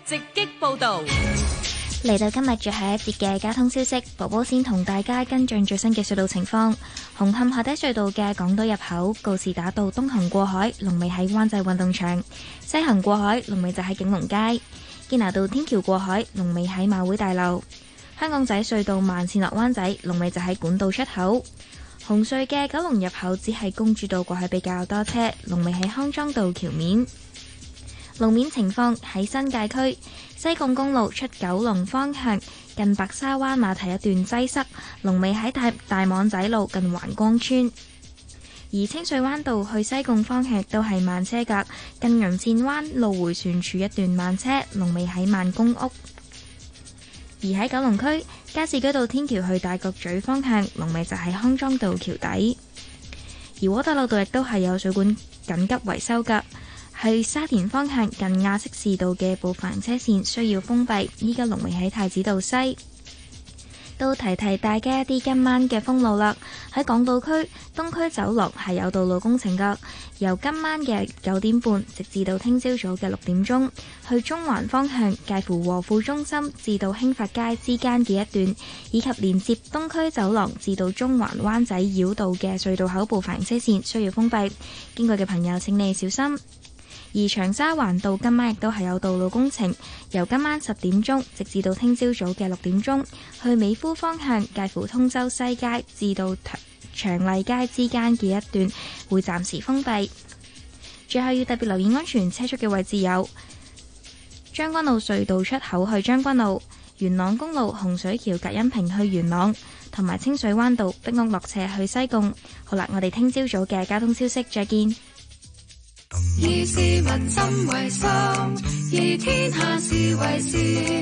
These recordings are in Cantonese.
直擊報導。 嚟到今日最後一節嘅交通消息，寶寶先同大家跟進最新嘅隧道情況。紅磡海底隧道嘅港島入口告士打道東行過海，龍尾喺灣仔運動場；西行過海，龍尾就喺景隆街。堅拿道天橋過海，龍尾喺馬會大樓。香港仔隧道慢線落灣仔，龍尾就喺管道出口。紅隧嘅九龍入口只係公主道過去比較多車，龍尾喺康莊道橋面。路面情況喺新界區西貢公路出九龍方向近白沙灣碼頭一段擠塞，龍尾喺大網仔路近環光村。而清水灣道去西貢方向都係慢車格，近銀線灣路迴旋處一段慢車，龍尾喺萬公屋。而喺九龍區加士居道天橋去大角咀方向，龍尾就喺康莊道橋底。而窩打老道亦都係有水管緊急維修㗎。去沙田方向近亞悉士道嘅部分車線需要封閉，依家龍尾喺太子道西。都提提大家一啲今晚嘅封路啦。喺港島區東區走廊係有道路工程㗎，由今晚嘅9點半直至到聽朝早嘅6點鐘，去中環方向介乎和富中心至到興發街之間嘅一段，以及連接東區走廊至到中環灣仔繞道嘅隧道口部分車線需要封閉，經過嘅朋友請你小心。而長沙灣道今晚亦都係有道路工程，由今晚10點鐘直至到聽朝早嘅6點鐘，去美孚方向介乎通州西街至到長麗街之間嘅一段會暫時封閉。最後要特別留意安全車速嘅位置有將軍澳隧道出口去將軍澳、元朗公路洪水橋隔音屏去元朗，同埋清水灣道碧屋落斜去西貢。好啦，我哋聽朝早嘅交通消息再見。 以市民心為心，以天下事為事。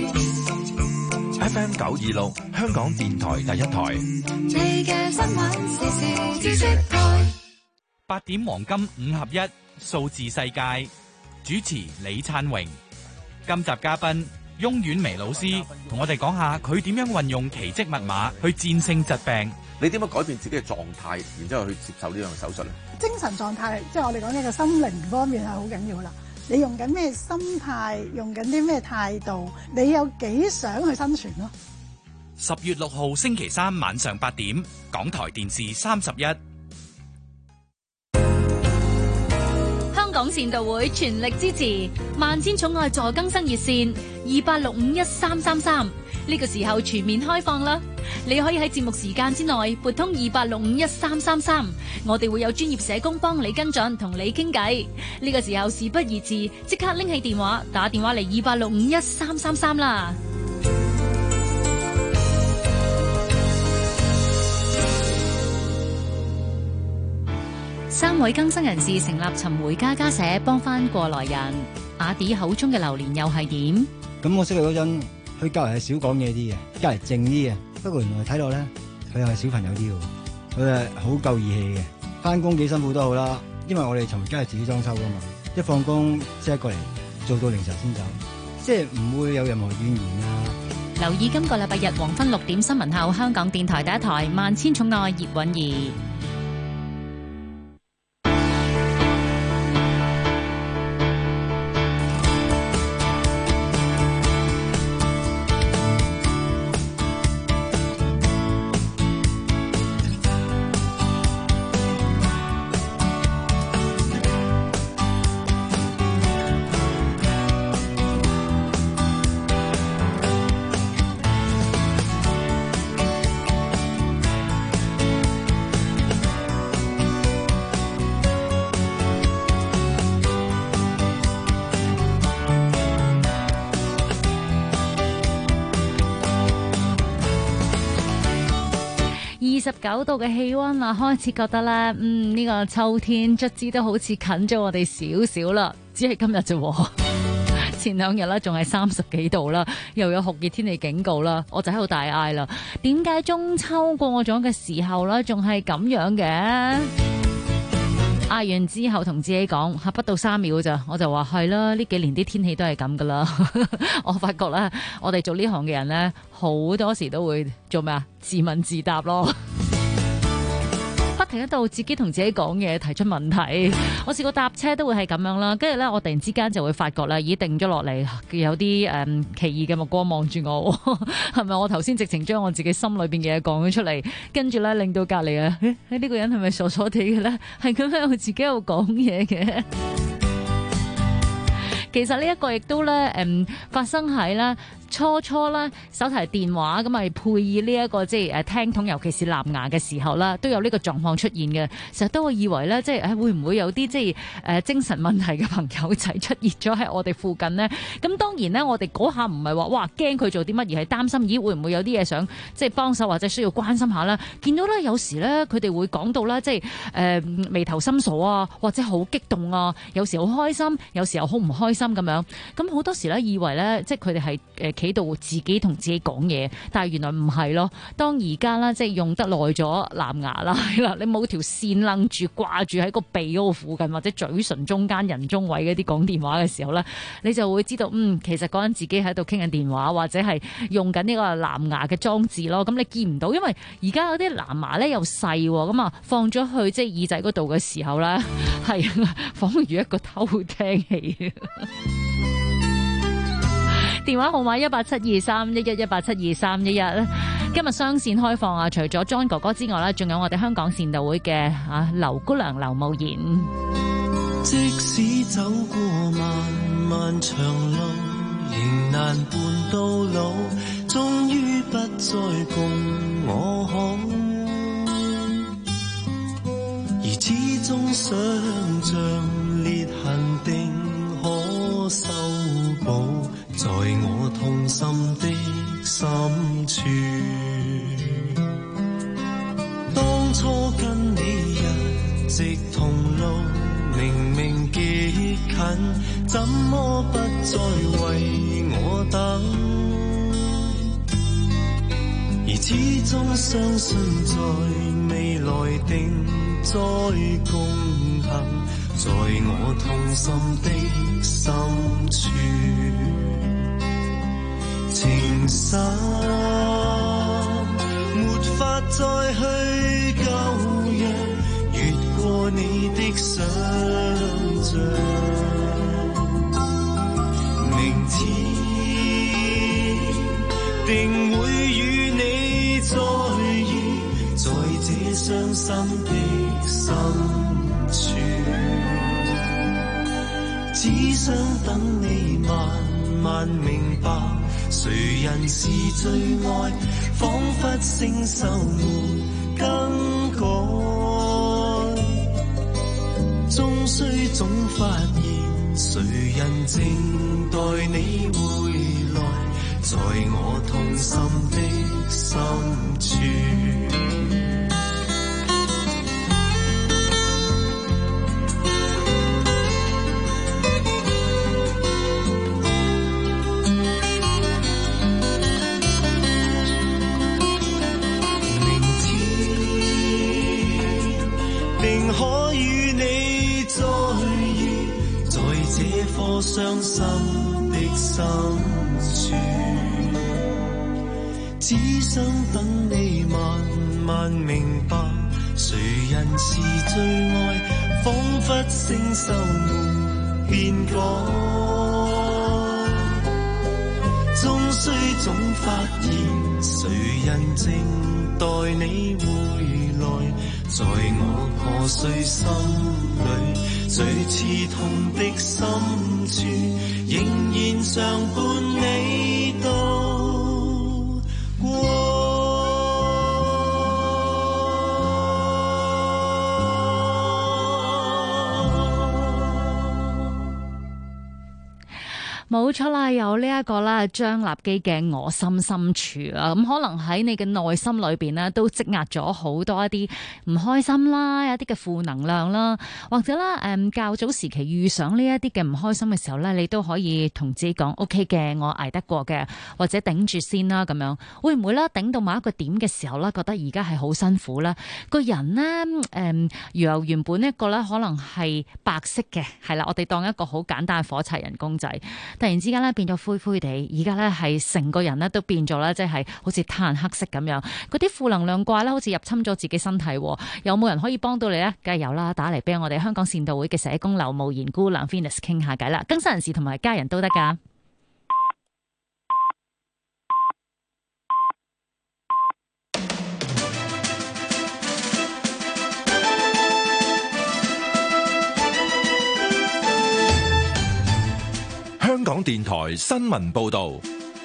FM 926香港電台第一台。 你嘅新聞時事知識台。 8點黃金5合1數字世界，主持李燦榮。今集嘉賓翁婉薇老師同我哋講下佢點樣運用奇蹟密碼去戰勝疾病。 你點樣改變自己嘅狀態，然之後去接受呢樣手術咧？ 精神狀態，即係我哋講嘅個心靈方面係好緊要啦。你用緊咩心態，用緊啲咩態度，你有幾想去生存咯 ？10月6號星期3晚上8點，港台電視31。 香港善道會全力支持萬千寵愛助更生熱線28651333，呢個時候全面開放啦！你可以喺節目時間之內撥通28651333，我哋會有專業社工幫你跟進，同你傾偈。呢個時候事不宜遲，即刻拎起電話打電話嚟28651333啦！3位更生人士成立尋回家家社，幫翻過來人。阿迪口中嘅榴蓮又係點？ 咁我識佢嗰陣，佢隔籬係少講嘢啲嘅，隔籬靜啲嘅。不過原來睇落咧，佢又係小朋友啲喎。佢係好夠義氣嘅。翻工幾辛苦都好啦，因為我哋尋回家係自己裝修噶嘛，一放工即刻過嚟做到凌晨先走，即係唔會有任何怨言啊。 留意今個禮拜日黃昏6點新聞後，香港電台第一台《萬千寵愛葉韻儀》。29度嘅氣溫啦，開始覺得咧，呢個秋天卒之都好似近咗我哋少少啦。只係今日啫，前2日啦仲係30幾度啦，又有酷熱天氣警告啦，我就喺度大嗌啦。點解中秋過咗嘅時候咧，仲係咁樣嘅？嗌完之後同自己講，不到3秒咋，我就話係啦，呢幾年啲天氣都係咁噶啦。我發覺咧，我哋做呢行嘅人咧，好多時都會做咩啊？自問自答咯。不停喺度自己同自己講嘢，提出問題。我試過搭車都會係咁樣啦，跟住咧我突然之間就會發覺啦，已經定咗落嚟，有啲奇異嘅目光望住我，係咪我頭先直情將我自己心裏邊嘅嘢講咗出嚟，跟住咧令到隔離啊，呢個人係咪傻傻地嘅咧？係咁樣我自己喺度講嘢嘅。其實呢一個亦都咧發生喺咧初啦，手提電話咁咪配以呢一個即係聽筒，尤其是藍牙嘅時候啦，都有呢個狀況出現嘅。成日都會以為咧，即係會唔會有啲即係精神問題嘅朋友仔出現咗喺我哋附近呢？咁當然咧，我哋嗰下唔係話哇驚佢做啲乜，而係擔心咦會唔會有啲嘢想即係幫手或者需要關心下啦。見到咧有時咧佢哋會講到啦，即係眉頭深鎖啊，或者好激動啊，有時好開心，有時候好唔開心咁樣。咁好多時咧以為咧即係佢哋係企度自己同自己講嘢，但係原來唔係咯。當而家啦，即係用得耐咗藍牙啦，你冇條線楞住掛住喺個鼻嗰個附近或者嘴唇中間人中位嗰啲講電話嘅時候咧，你就會知道其實嗰陣自己喺度傾緊電話或者係用緊呢個藍牙嘅裝置咯。咁你見唔到，因為而家有啲藍牙咧又細咁啊，放咗去即係耳仔嗰度嘅時候咧，係仿如一個偷聽器。電話號碼1872311，1872311。今日雙線開放啊！除咗 John 哥哥之外咧，仲有我哋香港善導會嘅劉姑娘劉慕賢。 即使走過漫漫長路，仍難伴到老，終於不再共我好，而始終想像裂痕定可修補，在我痛心的深處。當初跟你一直同路，明明極近，怎麼不再為我等？而始終相信在未來定再共行，在我痛心的深處。情深沒法再去舊約，越過你的想像，明天定會與你再遇，在這傷心的深處，只想等你慢慢明白，誰人是最愛，彷彿星宿沒更改，終須總發現，誰人靜待你回來，在我痛心的深處。可與你再遇，在這顆傷心的心處，只想等你慢慢明白，誰人是最愛，彷彿星宿沒變改，終須總發現，誰人靜待你回來，在我破碎心裏，最刺痛的深處，仍然常伴你度過。 冇錯啦，有呢一個啦，張立基嘅我心深處啊，咁可能喺你嘅內心裏邊呢，都積壓咗好多一啲唔開心啦，有一啲嘅負能量啦，或者啦，較早時期遇上呢一啲嘅唔開心嘅時候呢，你都可以同自己講 OK 嘅，我捱得過嘅，或者頂住先啦，咁樣會唔會啦？頂到某一個點嘅時候呢，覺得而家係好辛苦啦，個人呢，由原本一個呢可能係白色嘅，係啦，我哋當一個好簡單嘅火柴人公仔。 突然之間咧變咗灰灰地，而家咧係成個人咧都變咗啦，即係好似炭黑色咁樣。嗰啲負能量怪咧好似入侵咗自己身體，有冇人可以幫到你呢？梗係有啦，打嚟俾我哋香港善導會嘅社工劉慕賢姑娘 Venus 傾下偈啦，更生人士同埋家人都得㗎。 香港電台新聞報道，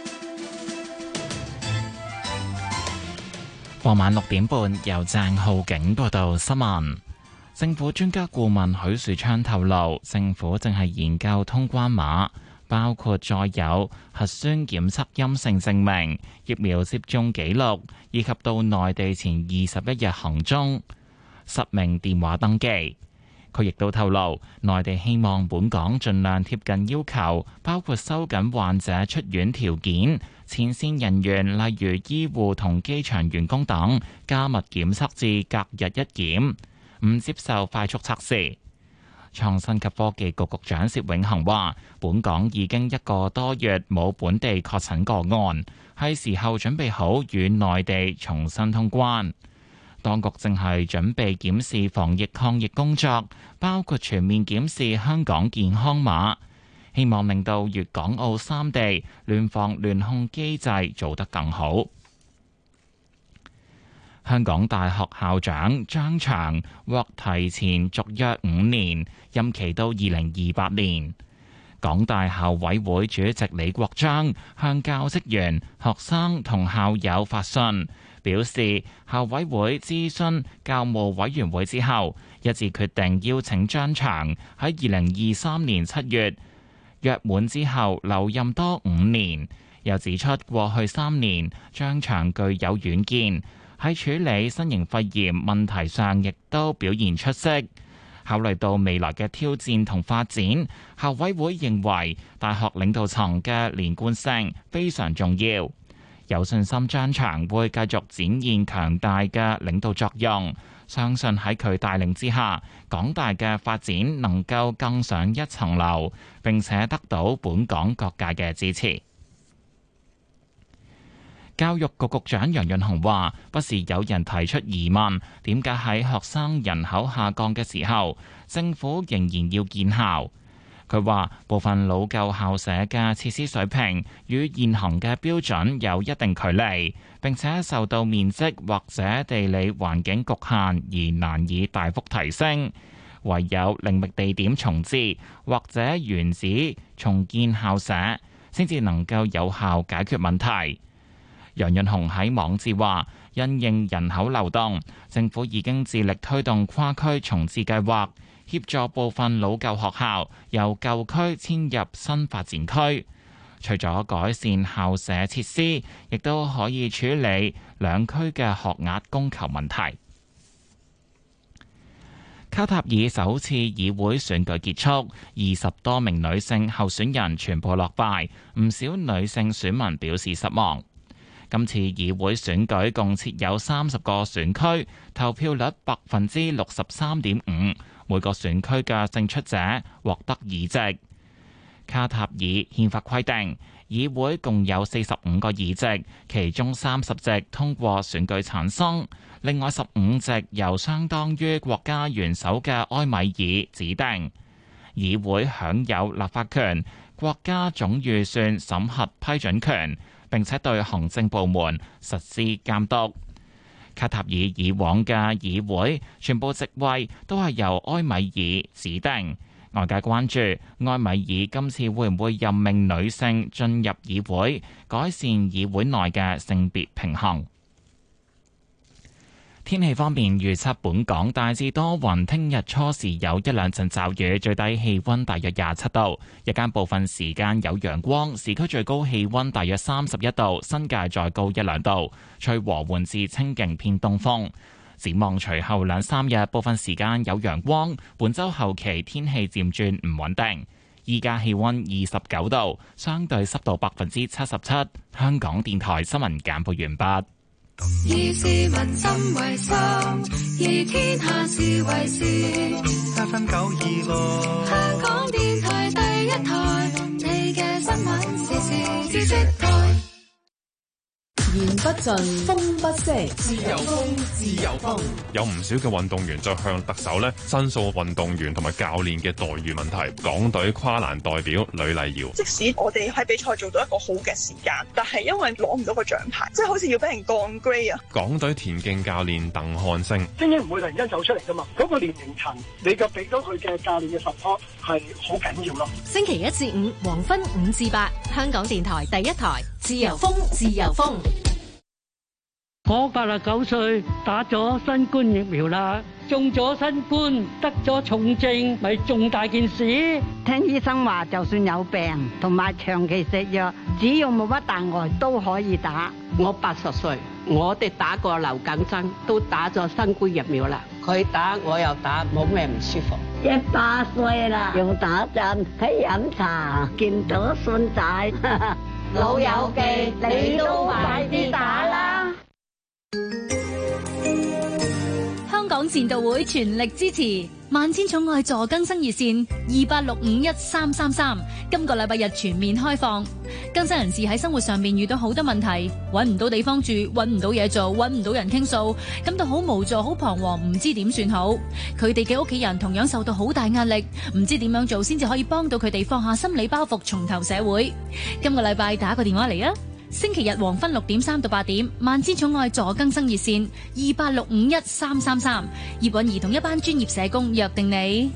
傍晚6點半由鄭浩景報道新聞。政府專家顧問許樹昌透露，政府正係研究通關碼，包括載有核酸檢測陰性證明、疫苗接種記錄以及到內地前21日行蹤、實名電話登記。佢亦都透露，內地希望本港盡量貼近要求，包括收緊患者出院條件，前線人員例如醫護同機場員工等加密檢測至隔日一檢，唔接受快速測試。創新及科技局局長薛永恒話，本港已經1個多月冇本地確診個案，係時候準備好與內地重新通關。當局正係準備檢視防疫抗疫工作，包括全面檢視香港健康碼，希望令到粵港澳3地聯防聯控機制做得更好。香港大學校長張翔獲提前續約5年，任期到2028年。港大校委會主席李國章向教職員、學生同校友發信，表示校委會諮詢教務委員會之後，一致決定邀請張翔喺2023年7月約滿之後留任多5年。又指出過去3年張翔具有遠見，喺處理新型肺炎問題上亦都表現出色。考慮到未來嘅挑戰同發展，校委會認為大學領導層嘅連貫性非常重要，有信心張翔會繼續展現強大嘅領導作用，相信喺佢帶領之下，港大嘅發展能夠更上一層樓，並且得到本港各界嘅支持。教育局局長楊潤雄話，不時有人提出疑問，點解喺學生人口下降嘅時候，政府仍然要建校？佢話部分老舊校舍嘅設施水平與現行嘅標準有一定距離，並且受到面積或者地理環境局限而難以大幅提升，唯有另覓地點重置或者原址重建校舍，先至能夠有效解決問題。楊潤雄喺網誌話，因應人口流動，政府已經致力推動跨區重置計劃，協助部分老舊學校由舊區遷入新發展區。除咗改善校舍設施，亦都可以處理兩區嘅學額供求問題。卡塔爾首次議會選舉結束，20多名女性候選人全部落敗，唔少女性選民表示失望。今次議會選舉共設有30個選區，投票率63.5%，每個選區嘅勝出者獲得議席。卡塔爾憲法規定，議會共有45個議席，其中30席通過選舉產生，另外15席由相當於國家元首嘅埃米爾指定。議會享有立法權、國家總預算審核批准權，並且對行政部門實施監督。卡塔爾以往嘅議會全部席位都係由埃米爾指定，外界關注埃米爾今次會唔會任命女性進入議會，改善議會內嘅性別平衡。天氣方面，預測本港大致多雲，聽日初時有1兩陣驟雨，最低氣溫大約27度，日間部分時間有陽光，市區最高氣溫大約31度，新界再高1兩度，吹和緩至清勁偏東風。展望隨後2、3日，部分時間有陽光，本週後期天氣漸轉唔穩定。依家氣溫29度，相對濕度77%。香港電台新聞簡報完畢。 以市民心為心，以天下事為事。8分926，香港電台第一台，你嘅新聞時事知識台。 言不盡，風不息， 自由風，自由風。有唔少嘅運動員就向特首申訴運動員同埋教練嘅待遇問題。港隊跨欄代表呂麗瑤， 即使我哋喺比賽做到一個好嘅時間，但係因為攞唔到個獎牌，即係好似要俾人降 grade 啊！ 港隊田徑教練鄧漢星， 精英唔會突然間走出嚟噶嘛，嗰個年齡層你嘅俾到佢嘅教練嘅 support 係好緊要咯。 星期一至五黃昏5至8，香港電台第一台，自由風，自由風。 我89歲，打咗新冠疫苗啦，中咗新冠，得咗重症，咪重大件事。 聽醫生話，就算有病同埋長期食藥，只要冇乜大礙都可以打。 我80歲，我哋打過流感針，都打咗新冠疫苗啦。佢打我又打，冇咩唔舒服。 100歲啦，用打針喺飲茶，見到孫仔， 老友記，你都快啲打啦！ 香港善道會全力支持萬千寵愛助更生熱線28651333，今個禮拜日全面開放。更生人士喺生活上面遇到好多問題，揾唔到地方住，揾唔到嘢做，揾唔到人傾訴，感到好無助、好彷徨，唔知點算好。佢哋嘅屋企人同樣受到好大壓力，唔知點樣做先至可以幫到佢哋放下心理包袱，重投社會。今個禮拜打個電話嚟啊！星期日黃昏6點3到8點，萬千寵愛助更生熱線28651333，葉韻儀同一班專業社工約定你。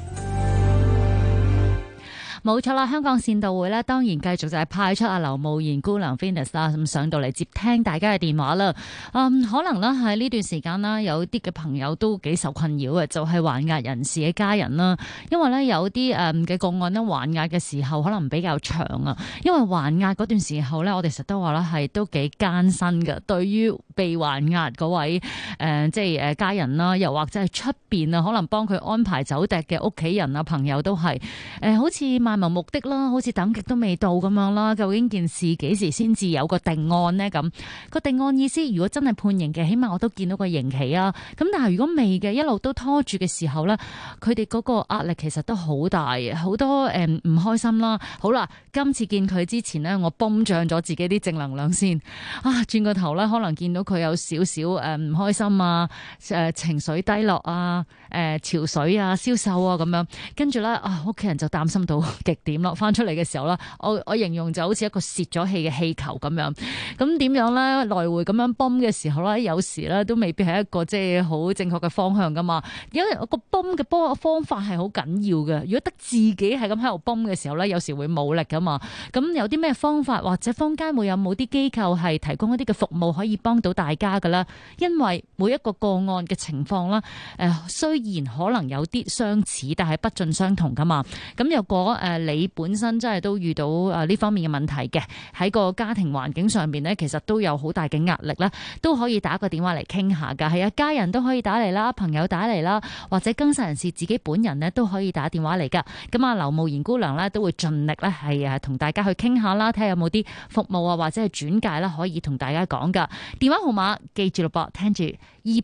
冇錯啦，香港善道會咧，當然繼續就係派出阿劉慕賢姑娘 Venus 啦，咁上到嚟接聽大家嘅電話啦。可能咧喺呢段時間啦，有啲嘅朋友都幾受困擾嘅，就係還押人士嘅家人啦。因為咧有啲嘅個案咧，還押嘅時候可能比較長啊。因為還押嗰段時候咧，我哋實都話咧係都幾艱辛嘅，對於被還押嗰位即係家人啦，又或者係出邊啊，可能幫佢安排走趯嘅屋企人啊、朋友都係好似漫無目的啦，好似等極都未到咁樣啦。究竟件事幾時先至有個定案呢？咁個定案意思，如果真係判刑嘅，起碼我都見到個刑期啊。咁但係如果未嘅，一路都拖住嘅時候咧，佢哋嗰個壓力其實都好大，好多唔開心啦。好啦，今次見佢之前呢，我泵脹咗自己啲正能量先啊。轉個頭咧，可能見到佢有少少唔開心啊，情緒低落啊，潮水啊，消瘦啊咁樣，跟住咧啊，屋企人就擔心到極點咯。翻出嚟嘅時候啦，我形容就好似一個泄咗氣嘅氣球咁樣。咁點樣咧？來回咁樣泵嘅時候咧，有時咧都未必係一個即係好正確嘅方向噶嘛。因為個泵嘅方法係好緊要嘅。如果得自己係咁喺度泵嘅時候咧，有時會冇力噶嘛。咁有啲咩方法或者坊間會有冇啲機構係提供一啲嘅服務可以幫到大家噶啦？因為每一個個案嘅情況啦，雖然可能有啲相似，但係不盡相同噶嘛。咁如果你本身真係都遇到呢方面嘅問題嘅，喺個家庭環境上邊呢，其實都有好大嘅壓力啦，都可以打個電話嚟傾下噶。係啊，家人都可以打嚟啦，朋友打嚟啦，或者更生人士自己本人呢都可以打電話嚟噶。咁啊，劉慕賢姑娘呢都會盡力咧係同大家去傾下啦，睇下有冇啲服務啊或者係轉介啦，可以同大家講噶。電話號碼記住咯噃，聽住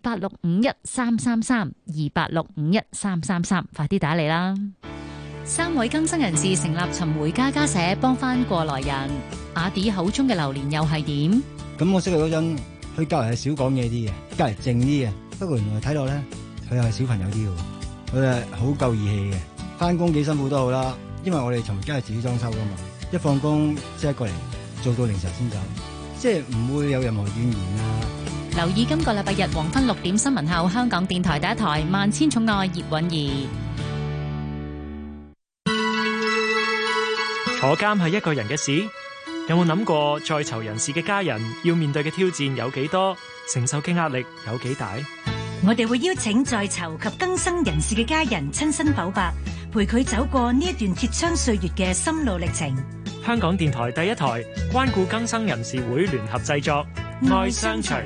28651333 28651333，快啲打嚟啦！3位更生人士成立尋回家家社，幫翻過來人。阿 D 口中嘅榴蓮又係點？ 咁我識佢嗰陣，佢隔離係少講嘢啲嘅，隔離靜啲嘅。不過原來睇落咧，佢又係小朋友啲嘅，佢係好夠義氣嘅。翻工幾辛苦都好啦，因為我哋尋家係自己裝修噶嘛，一放工即係過嚟做到凌晨先走，即係唔會有任何怨言啊。 留意今個禮拜日黃昏6點新聞後，香港電台第一台《萬千寵愛》葉韻儀。 坐監係一個人嘅事，有冇諗過在囚人士嘅家人要面對嘅挑戰有幾多，承受嘅壓力有幾大？ 我哋會邀請在囚及更生人士嘅家人親身剖白，陪佢走過呢一段鐵窗歲月嘅心路歷程。 香港電台第一台關顧更生人士會聯合製作《愛相隨》。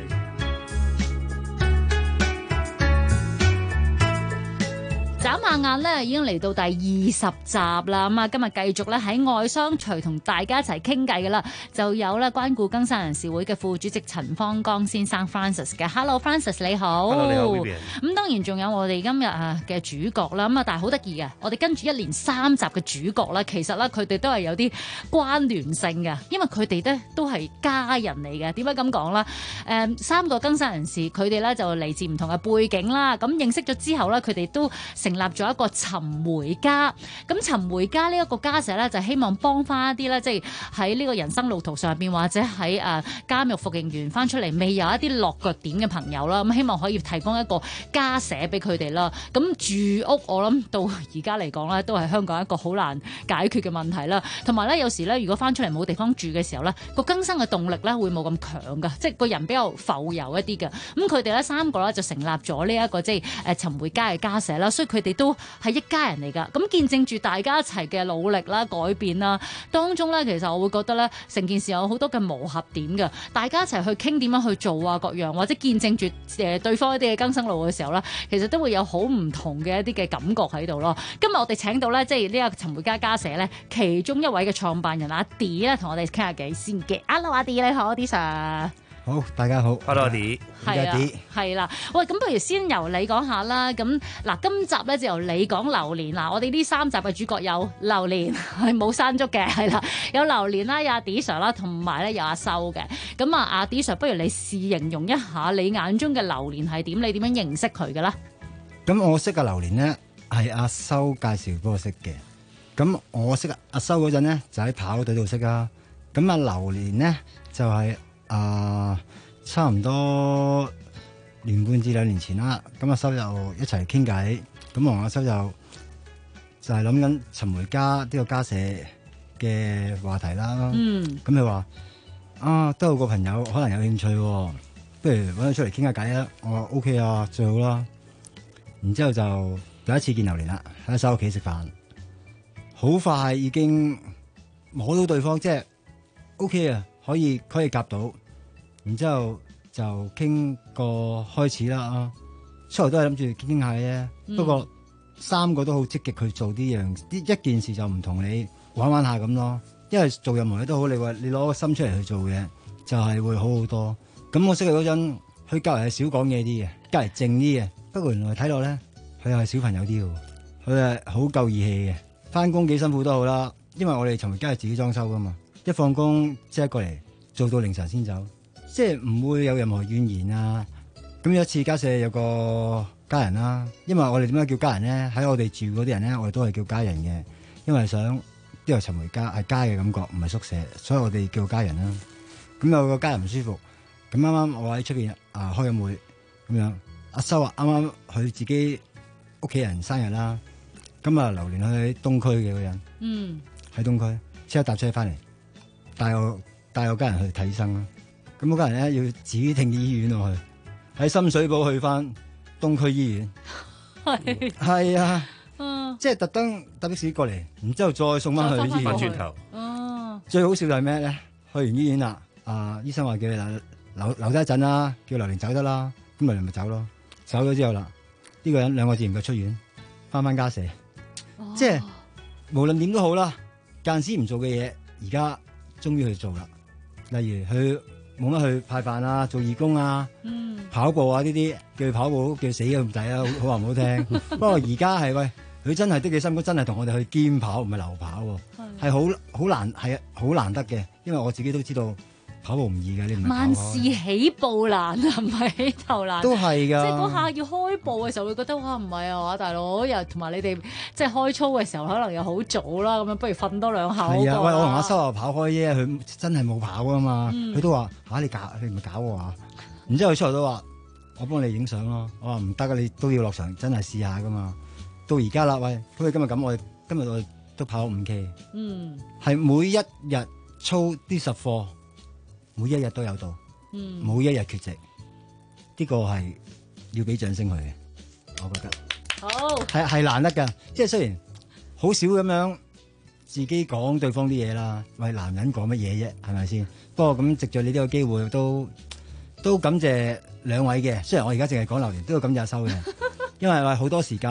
眨下眼咧，已經嚟到第20集啦。咁啊，今日繼續咧喺外商隨同大家一齊傾偈嘅啦，就有咧關顧更生人士會嘅副主席陳方剛先生 Francis 嘅。Hello Francis 你好。 Hello 你好 Vivian。 咁當然仲有我哋今日嘅主角啦。咁啊，但係好得意嘅，我哋跟住一連3集嘅主角咧，其實咧佢哋都係有啲關聯性嘅，因為佢哋咧都係家人嚟嘅。點解咁講啦？3個更生人士，佢哋咧就嚟自唔同嘅背景啦。咁認識咗之後咧，佢哋都成立咗一個尋回家。咁尋回家呢一個家社咧，就希望幫翻一啲咧，即係喺呢個人生路途上邊，或者喺監獄服刑完翻出嚟未有一啲落腳點嘅朋友啦。咁希望可以提供一個家社俾佢哋啦。咁住屋我諗到而家嚟講咧，都係香港一個好難解決嘅問題啦。同埋咧，有時咧，如果翻出嚟冇地方住嘅時候咧，個更生嘅動力咧會冇咁強噶，即係個人比較浮游一啲嘅。咁佢哋咧3個咧就成立咗呢一個即係尋回家嘅家社啦，所以佢哋都係一家人嚟噶。咁見證住大家一齊嘅努力啦、改變啦，當中咧其實我會覺得咧，成件事有好多嘅磨合點嘅，大家一齊去傾點樣去做啊，各樣或者見證住對方一啲嘅更生路嘅時候咧，其實都會有好唔同嘅一啲嘅感覺喺度咯。今日我哋請到咧，即係呢個尋回家家社咧，其中一位嘅創辦人阿 D 咧，同我哋傾下偈先嘅。Hello 阿 D 你好 ，D Sir。 好，大家好。 Hello 阿 D。 係啦，喂，咁不如先由你講下啦。咁嗱，今集咧就由你講榴蓮嗱，我哋呢3集嘅主角有榴蓮，係冇山竹嘅，係啦，有榴蓮啦，有阿 D Sir 啦，同埋咧有阿修嘅。咁啊，阿 D Sir，不如你試形容一下你眼中嘅榴蓮係點？你點樣認識佢嘅啦？ 咁我識嘅榴蓮咧係阿修介紹俾我識嘅。咁我識阿修嗰陣咧就喺跑隊度識啦。咁啊榴蓮咧就係差唔多1.5年至2年前啦。咁阿修就一齊傾偈，咁我阿修就係諗緊尋回家呢個家社嘅話題啦。咁佢話都有個朋友可能有興趣，不如搵佢出嚟傾下偈啦。我話 OK 啊，最好啦。然之後就第一次見榴蓮啦，喺阿修屋企食飯，好快已經摸到對方，即係 OK 啊，可以夾到。然之後就傾個開始啦。初頭都係諗住傾下啫，不過3個都好積極去做一件事，就唔同你玩玩下咁咯。因為做任何嘢都好，你話你攞個心出嚟去做嘅，就係會好好多。咁我識佢嗰陣，佢隔籬係少講嘢啲嘅，隔籬靜啲嘅。不過原來睇落咧，佢係小朋友啲嘅，佢係好夠義氣嘅。翻工幾辛苦都好啦，因為我哋尋回家係自己裝修噶嘛，一放工即係過嚟做到凌晨先走。即係唔會有任何怨言啊！咁有一次家社有個家人啦，因為我哋點解叫家人咧？喺我哋住嗰啲人咧，我哋都係叫家人嘅，因為想呢個尋回家係家嘅感覺，唔係宿舍，所以我哋叫家人啦。咁有個家人唔舒服，咁啱啱我喺出邊開緊會咁樣，阿修話啱啱佢自己屋企人生日啦，咁啊榴蓮去東區嘅嗰人，喺東區即刻搭車翻嚟，帶我家人去睇醫生啦。咁我家人咧要指定醫院落去，喺深水埗去翻東區醫院，係啊，即係特登搭的士過嚟，然之後再送翻去醫院。翻轉頭，最好笑就係咩咧？去完醫院啦，醫生話叫你留低一陣啦，叫榴蓮走得啦，咁榴蓮咪走咯。走咗之後啦，呢個人2個字唔夠出院，翻家社，即係無論點都好啦，間時唔做嘅嘢，而家終於去做啦。例如佢冇乜去派飯啊，做義工啊，跑步啊呢啲，叫佢跑步叫死咁滯啊，好話唔好聽。不過而家係喂，佢真係的起心肝，真係同我哋去兼跑，唔係流跑喎，係好難，係好難得嘅。因為我自己都知道跑步唔易嘅，你唔係萬事起步難啊，唔係起頭難。都係㗎，即係嗰下要開步嘅時候，會覺得哇唔係啊嘛，大佬又同埋你哋即係開操嘅時候，可能又好早啦，咁樣不如瞓多2口。係啊，喂，我同阿修又跑開啫，佢真係冇跑啊嘛，佢都話你唔係搞我啊？然之後佢出嚟都話我幫你影相咯，我話唔得啊，你都要落場真係試下㗎嘛。到而家啦，喂，好似今日咁，我哋都跑咗5K，係每一日操啲實課。每一日都有到，冇一日缺席，呢個係要俾掌聲佢嘅，我覺得。好係難得㗎，即係雖然好少咁樣自己講對方啲嘢啦，喂，男人講乜嘢啫，係咪先？不過咁藉住你呢個機會都感謝2位嘅，雖然我而家淨係講榴蓮，都要感謝阿修嘅，因為好多時間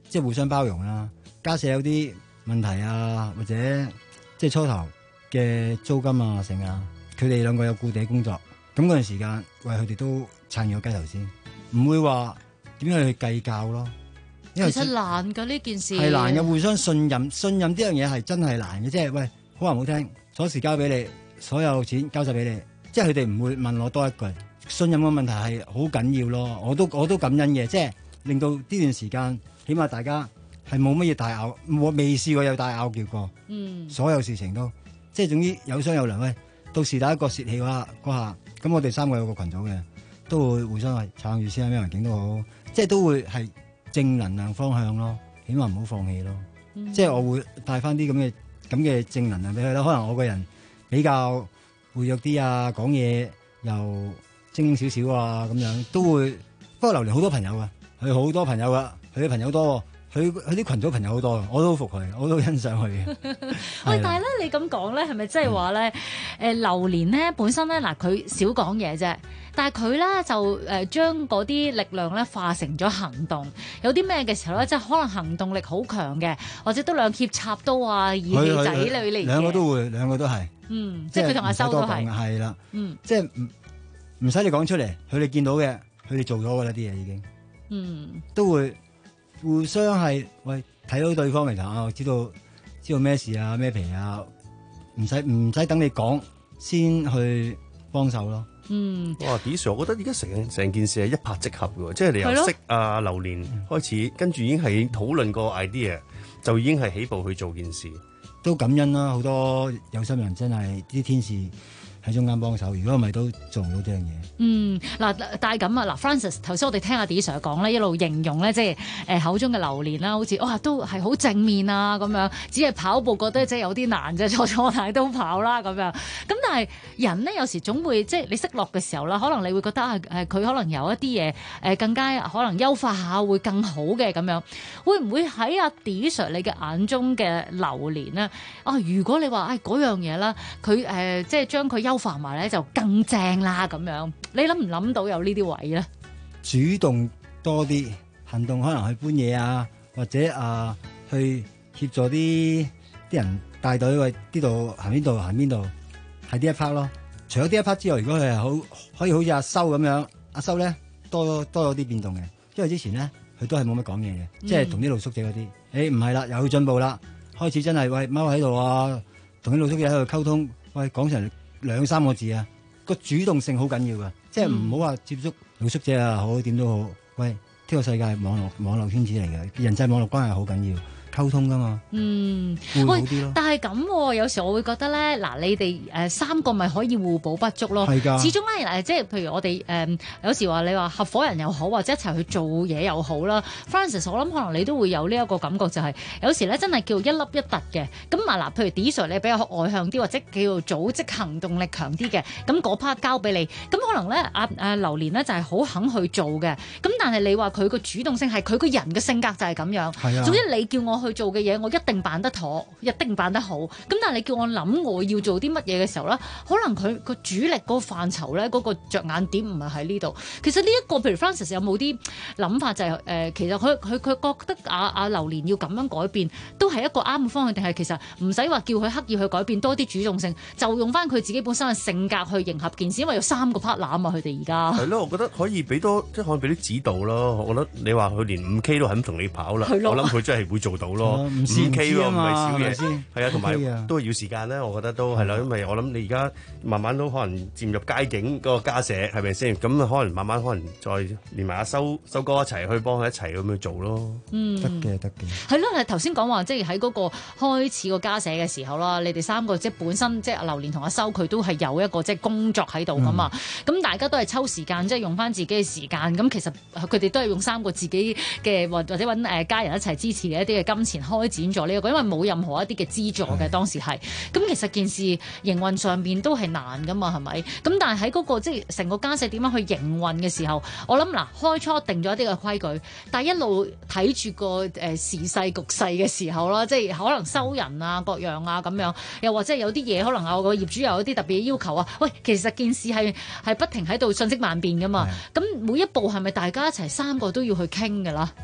即係互相包容啦。家舍有啲問題啊，或者即係初頭嘅租金啊成啊，佢哋兩個有固定工作，咁嗰段時間為佢哋都撐咗雞頭先，唔會話點樣去計較咯。因為其實難㗎呢件事， 係難嘅，互相信任呢樣嘢係真係難嘅，即係喂好話唔好聽，鎖匙交俾你，所有錢交晒俾你，即係佢哋唔會問我多一句，信任嘅問題係好緊要咯。我都感恩嘅，即係令到呢段時間起碼大家係冇乜嘢大拗，我未試過有大拗撬過，所有事情都即係總之有商有量。喂，到時第一個泄氣嗰下，咁我哋三個有個群組嘅，都會互相係撐住先，咩環境都好，即係都會係正能量方向咯，起碼唔好放棄咯。即係我會帶翻啲咁嘅正能量俾佢啦。可能我個人比較活躍啲啊，講嘢又精英少少啊，咁樣都會。不過榴蓮好多朋友噶，佢好多朋友噶，佢啲朋友多，佢啲群組朋友好多，我都服佢，我都欣賞佢嘅。 喂，但係咧，你咁講咧，係咪即係話咧？榴蓮咧本身咧嗱，佢少講嘢啫，但係佢咧就將嗰啲力量咧化成咗行動。有啲咩嘅時候咧，即係可能行動力好強嘅，或者都兩肋插刀啊，義氣仔女嚟嘅。 兩個都會，兩個都係。 即係佢同阿修都係。 係啦。即係唔使你講出嚟，佢哋見到嘅，佢哋做咗㗎啦啲嘢已經。都會互相係喂睇到對方嚟講，知道咩事啊咩皮啊，唔使等你講先去幫手咯。 哇，D Sir，我覺得而家成件事係一拍即合嘅，即係你由識啊榴蓮開始，跟住已經係討論個 idea， 就已經係起步去做件事。 都感恩啦，好多有心人真係啲天使喺中間幫手，如果唔係都做唔到呢樣嘢。 嗱，但係咁啊，嗱 Francis 頭先我哋聽阿 D Sir 講咧，一路形容咧，即係口中嘅榴蓮啦，好似哇都係好正面啊咁樣，只係跑步覺得即係有啲難啫，坐大都跑啦咁樣。咁但係人咧有時總會即係你識落嘅時候啦，可能你會覺得佢可能有一啲嘢更加可能優化下會更好嘅咁樣，會唔會喺阿 D Sir 你嘅眼中嘅榴蓮咧？如果你話嗰樣嘢啦，佢即係將佢優化埋咧就更正啦咁樣，你諗唔諗到有呢啲位咧？ 主動多啲行動，可能去搬嘢啊，或者去協助啲人帶隊，喂呢度行邊度行邊度，係呢一 part 咯。除咗呢一 part 之外，如果佢係可以好似阿修咁樣，阿修咧多咗啲變動嘅，因為之前咧佢都係冇乜講嘢嘅，即係同啲露宿者嗰啲，唔係啦，有進步啦，開始真係喂踎喺度啊，同啲露宿者喺度溝通，喂講成2-3個字啊，個主動性好緊要噶，即係唔好話接觸露宿者啊，好點都好，喂呢個世界係網絡圈子嚟嘅，人際網絡關係好緊要。溝通噶嘛，會好啲咯。 但係咁，有時我會覺得咧，嗱，你哋三個咪可以互補不足咯。係㗎。始終咧，即係譬如我哋有時話你話合夥人又好，或者一齊去做嘢又好啦。Francis，我諗可能你都會有呢一個感覺，就係有時咧真係叫一粒一突嘅。咁嗱，譬如 D Sir 你比較外向啲，或者叫做組織行動力強啲嘅，咁嗰 part 交俾你。咁可能咧，阿榴蓮咧就係好肯去做嘅。咁但係你話佢個主動性係佢個人嘅性格就係咁樣。係啊。總之你叫我去做嘅嘢，我一定辦得妥，一定辦得好。咁但係你叫我諗我要做啲乜嘢嘅時候咧，可能佢個主力嗰個範疇咧，嗰個着眼點唔係喺呢度。其實呢一個譬如 Francis 有冇啲諗法，就係其實佢覺得阿榴蓮要咁樣改變，都係一個啱嘅方向，定係其實唔使話叫佢刻意去改變，多啲主動性，就用翻佢自己本身嘅性格去迎合件事，因為有3個 partner 啊嘛，佢哋而家係咯， 我覺得可以俾多，即係可以俾啲指導咯。我覺得你話佢連5K 都肯同你跑啦，我諗佢真係會做到咯。5K 喎，唔係少嘢，係啊，同埋都係要時間咧。我覺得都係啦，因為我諗你而家慢慢都可能漸入街境嗰個家社，係咪先？咁可能慢慢可能再連埋阿修哥一齊去幫佢一齊咁去做咯。得嘅。 係咯，頭先講話即係喺嗰個開始個家社嘅時候啦，你哋3個即係本身即係阿榴蓮同阿修佢都係有一個即係工作喺度噶嘛。咁大家都係抽時間，即係用翻自己嘅時間。咁其實佢哋都係用3個自己嘅或者揾家人一齊支持嘅一啲嘅金錢開展咗呢一個，因為冇任何一啲嘅資助嘅當時係。咁其實件事營運上面都係難噶嘛，係咪？咁但係喺嗰個即係成個家社點樣去營運嘅時候，我諗嗱，開初定咗一啲嘅規矩，但係一路睇住個時勢局勢嘅時候啦，即係可能收人啊各樣啊咁樣，又或者有啲嘢可能我個業主有一啲特別嘅要求啊，喂，其實件事係不停喺度瞬息萬變噶嘛。咁每一步係咪大家一齊3個都要去傾㗎啦？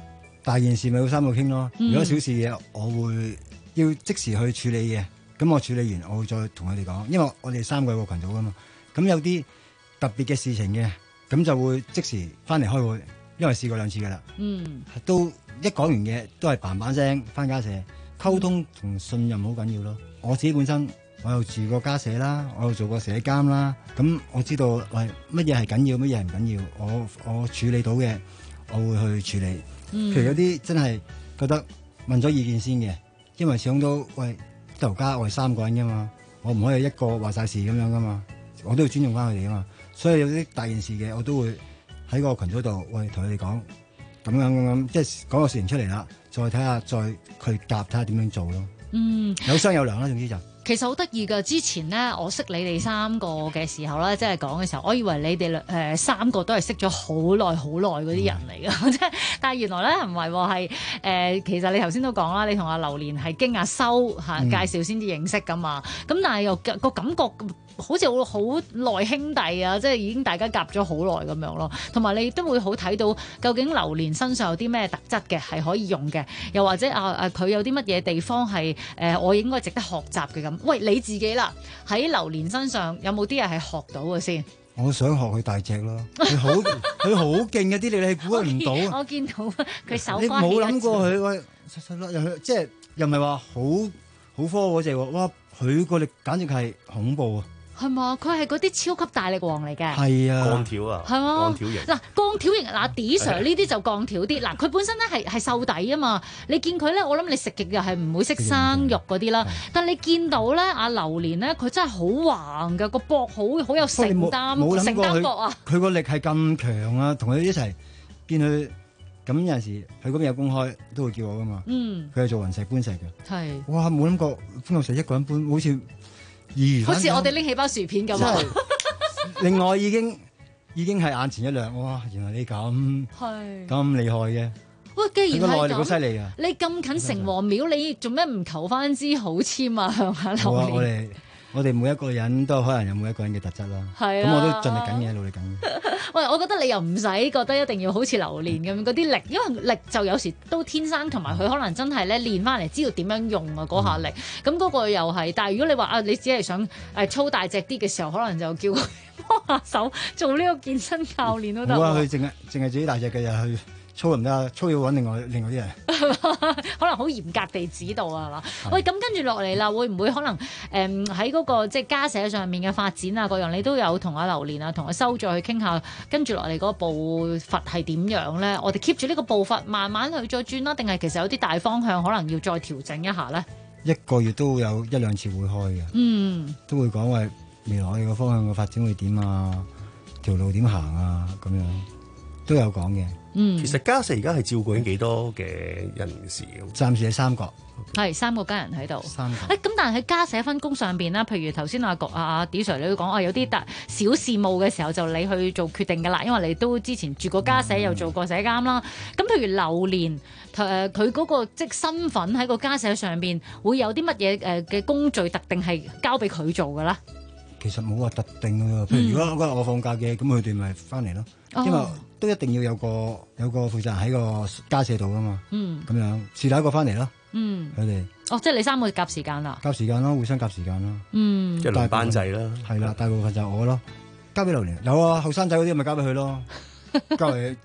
大件事咪要三個傾咯。如果小事嘢，我會要即時去處理嘅。咁我處理完，我會再同佢哋講，因為我哋3個有個群組噶嘛。咁有啲特別嘅事情嘅，咁就會即時翻嚟開會，因為試過2次噶啦。都一講完嘢都係嘭嘭聲翻家舍，溝通同信任好緊要咯。我自己本身我又住過家舍啦，我又做過社監啦，咁我知道喂乜嘢係緊要，乜嘢係唔緊要，我處理到嘅，我會去處理。譬如有啲真係覺得問咗意見先嘅，因為始終都喂頭家我係3個人噶嘛，我唔可以一個話晒事咁樣噶嘛，我都要尊重翻佢哋噶嘛。所以有啲大件事嘅，我都會喺個群組度喂同佢哋講咁樣，即係講個事情出嚟啦，再睇下再去夾睇下點樣做咯。有商有量啦，總之就。 其實好得意㗎，之前咧我識你哋3個嘅時候咧，即係講嘅時候，我以為你哋3個都係識咗好耐嗰啲人嚟㗎，即係但係原來咧唔係喎，係其實你頭先都講啦，你同阿榴蓮係經阿修介紹先至認識㗎嘛，咁但係又個感覺好似好耐兄弟啊，即係已經大家夾咗好耐咁樣咯，同埋你都會好睇到究竟榴蓮身上有啲咩特質嘅係可以用嘅，又或者佢有啲乜嘢地方係我應該值得學習嘅咁。喂，你自己啦，喺榴蓮身上有冇啲嘢係學到嘅先？ 我想學佢大隻咯，佢好勁嘅啲你估唔到。 我見到佢手你冇諗過佢喂細粒，即係又唔係話好科嗰隻喎，哇！佢個力簡直係恐怖啊！ 係嘛？佢係嗰啲超級大力王嚟嘅。 係啊， 鋼條啊， 係嘛？ 鋼條型。 嗱，鋼條型嗱，D Sir 呢啲就鋼條啲。嗱，佢本身咧係瘦底啊嘛。你見佢咧，我諗你食極又係唔會識生肉嗰啲啦。但係你見到咧，阿榴蓮咧，佢真係好橫㗎，個膊好有承擔，承擔膊啊！ 佢個力係咁強啊！同佢一齊見佢咁有陣時，佢嗰邊有公開都會叫我噶嘛。佢係做雲石搬石嘅。係。哇！冇諗過搬到石一個人搬，好似〜好似我哋拎起包薯片咁啊！另外已經係眼前一亮，哇！原來你咁厲害嘅。 喂，既然係咁，犀利啊！ 你咁近城隍廟，你做咩唔求翻支好籤啊？向下榴蓮。 我哋每一個人都可能有每一個人嘅特質啦。係啊。咁我都盡力緊嘅，努力緊嘅。 喂，我覺得你又唔使覺得一定要好似榴蓮咁嗰啲力，因為力就有時都天生，同埋佢可能真係咧練翻嚟，知道點樣用啊嗰下力。咁嗰個又係，但係如果你話你只係想操大隻啲嘅時候，可能就叫佢幫下手做呢個健身教練都得。 冇啊，佢淨係自己大隻嘅又去。操唔得啊！操要揾另外啲人， 可能好嚴格地指導啊，係嘛？喂，咁跟住落嚟啦，會唔會可能喺嗰個即係家社上面嘅發展啊，各樣你都有同阿榴蓮啊，同阿修再去傾下，跟住落嚟嗰個步伐係點樣咧？我哋 keep 住呢個步伐，慢慢去再轉啦，定係其實有啲大方向可能要再調整一下咧？1 個月都有1-2次會開嘅，都會講話未來嘅方向嘅發展會點啊，條路點行啊，咁樣都有講嘅。 其實家舍而家係照顧緊幾多嘅人士？ 暫時係3個， 係3個家人喺度。 3個。 咁但係喺家舍分工上邊啦，譬如頭先阿 D Sir 你都講有啲小事務嘅時候就你去做決定㗎啦，因為你都之前住過家舍，又做過社監啦。咁譬如榴蓮佢嗰個即身份喺個家舍上邊會有啲乜嘢嘅工序特定係交俾佢做㗎啦？ 其實冇話特定㗎，譬如如果我放假嘅，咁佢哋咪翻嚟咯，因為都一定要有個負責人喺個家舍度噶嘛，咁樣是但一個翻嚟咯，佢哋即係你3個夾時間啦， 夾時間咯，互相夾時間咯， 即係輪班制啦， 係啦，大部分就我咯，交俾榴蓮有啊，後生仔嗰啲咪交俾佢咯，交為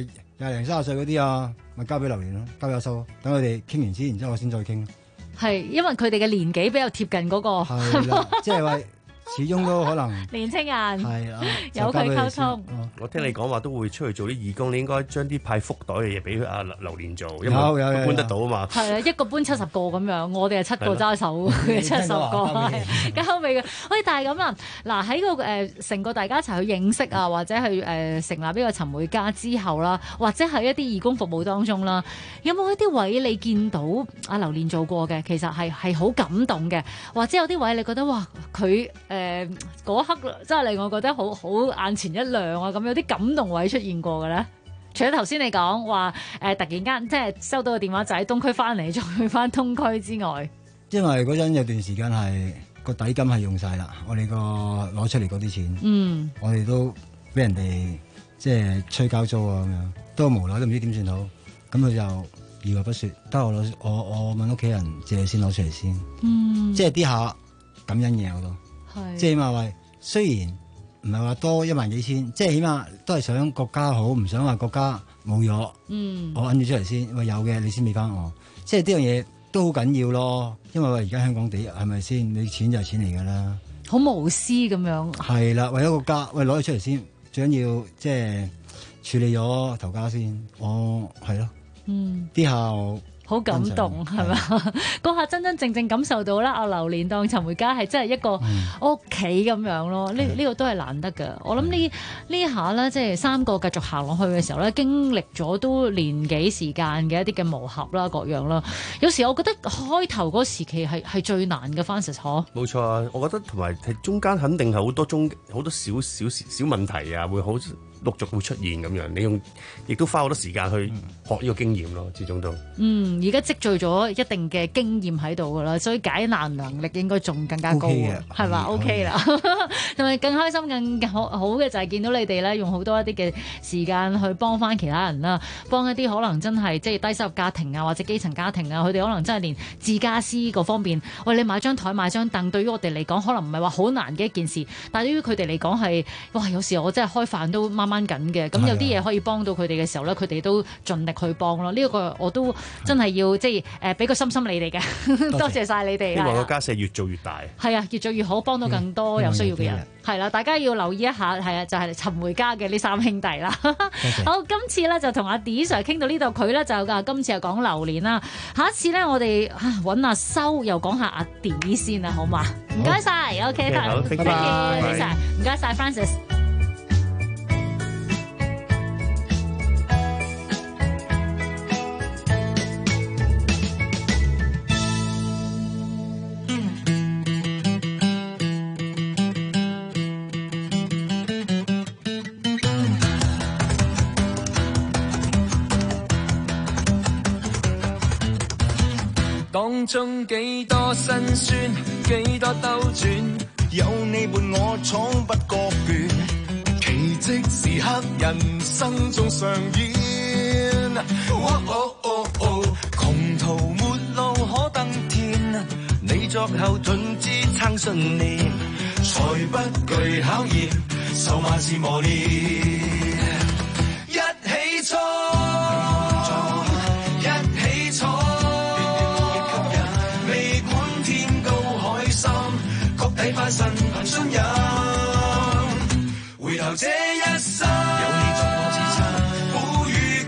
20-30歲嗰啲啊，咪交俾榴蓮咯，交俾阿修，等佢哋傾完先，然之後我先再傾。 係因為佢哋嘅年紀比較貼近嗰個， 係啦，即係話。始終都可能年青人係啊， 有佢溝通。 我聽你講話都會出去做啲義工，你應該將啲派福袋嘅嘢俾阿榴蓮做，因為搬得到啊嘛。係啊， 一個搬70個咁樣，我哋係7個揸手嘅70個，交尾嘅。喂，但係咁啊，嗱喺個成個大家一齊去認識啊，或者去成立呢個尋回家之後啦，或者喺一啲義工服務當中啦，有冇一啲位你見到阿榴蓮做過嘅，其實係好感動嘅，或者有啲位你覺得哇佢嗰刻真係令我覺得好眼前一亮啊！咁有啲感動位出現過嘅咧，除咗頭先你講話突然間即係收到個電話就喺東區翻嚟，再去翻東區之外，因為嗰陣有段時間係個底金係用晒啦，我哋個攞出嚟嗰啲錢，我哋都俾人哋即係催交租啊咁樣，都無奈都唔知點算好。 咁佢就二話不說，得我問屋企人借先攞出嚟先，即係啲下感恩嘢好多，即係起碼話雖然唔係話多1萬幾千，即係起碼都係想國家好，唔想話國家冇咗，我揾咗出嚟先，喂有嘅你先俾翻我，即係呢樣嘢都好緊要咯，因為而家香港地係咪先？你錢就係錢嚟㗎啦， 好無私咁樣。係啦，為咗國家，喂攞佢出嚟先，最緊要即係處理咗頭家先，我係咯，啲下好感動係嘛？嗰下真真正正感受到啦！阿榴蓮當尋回家係真係一個屋企咁樣咯。呢個都係難得㗎。我諗呢下咧，即係3個繼續行落去嘅時候咧，經歷咗都年幾時間嘅一啲嘅磨合啦，各樣啦。有時我覺得開頭嗰時期係最難嘅 Francis 嗬。冇錯啊，我覺得同埋係中間肯定係好多小問題啊，會好陸續會出現咁樣。你亦都花好多時間去學呢個經驗咯，始終都。而家積聚咗一定嘅經驗喺度噶啦，所以解難能力應該仲更加高，係嘛？OK 啦，同埋更開心、更好嘅就係見到你哋咧，用好多一啲嘅時間去幫翻其他人啦，幫一啲可能真係即係低收入家庭啊，或者基層家庭啊，佢哋可能真係連自家私嗰方面，喂你買張台買張凳，對於我哋嚟講可能唔係話好難嘅一件事，但係對於佢哋嚟講係，哇有時我真係開飯都掹掹緊嘅，咁有啲嘢可以幫到佢哋嘅時候咧，佢哋都盡力去幫咯。呢個我都真係要即係俾個心你哋嘅，多謝晒你哋。希望個家社越做越大。係啊，越做越好，幫到更多有需要嘅人。係啦，大家要留意一下，係啊，就係尋回家嘅呢3兄弟啦。好，今次咧就同阿 D Sir 傾到呢度，佢咧就今次係講榴蓮啦。下一次咧，我哋揾阿修又講下阿 D 先啦，好嘛？唔該晒 OK， 好，拜拜 ，D Sir， 唔該晒 Francis。 當中幾多辛酸，幾多兜轉，有你伴我闖不覺倦，奇蹟時刻人生中上演。窮途末路可登天，你作後盾支撐信念，才不懼考驗，受萬事磨練，一起衝。翻身憑信任，回頭這一生有你作我支撐，苦與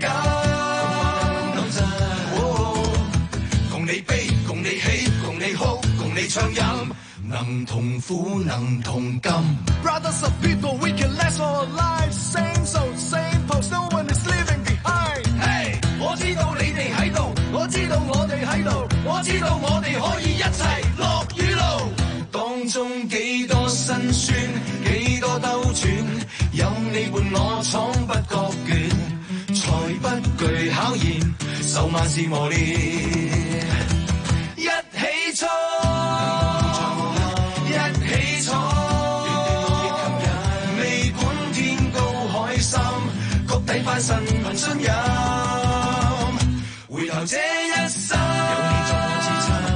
甘，共你悲，共你喜，共你哭，共你暢飲，能同苦，能同甘。Brothers of people, we can last all our lives. Same soul, same pulse, no one is leaving behind. Hey， 我知道你哋喺度，我知道我哋喺度，我知道我哋可以一齊落雨路。當中幾多辛酸，幾多兜轉，有你伴我闖不覺倦，才不懼考驗，受萬事磨練，一起衝，一起闖，未管天高海深，谷底翻身憑信任，回頭這一生有你作我支撐。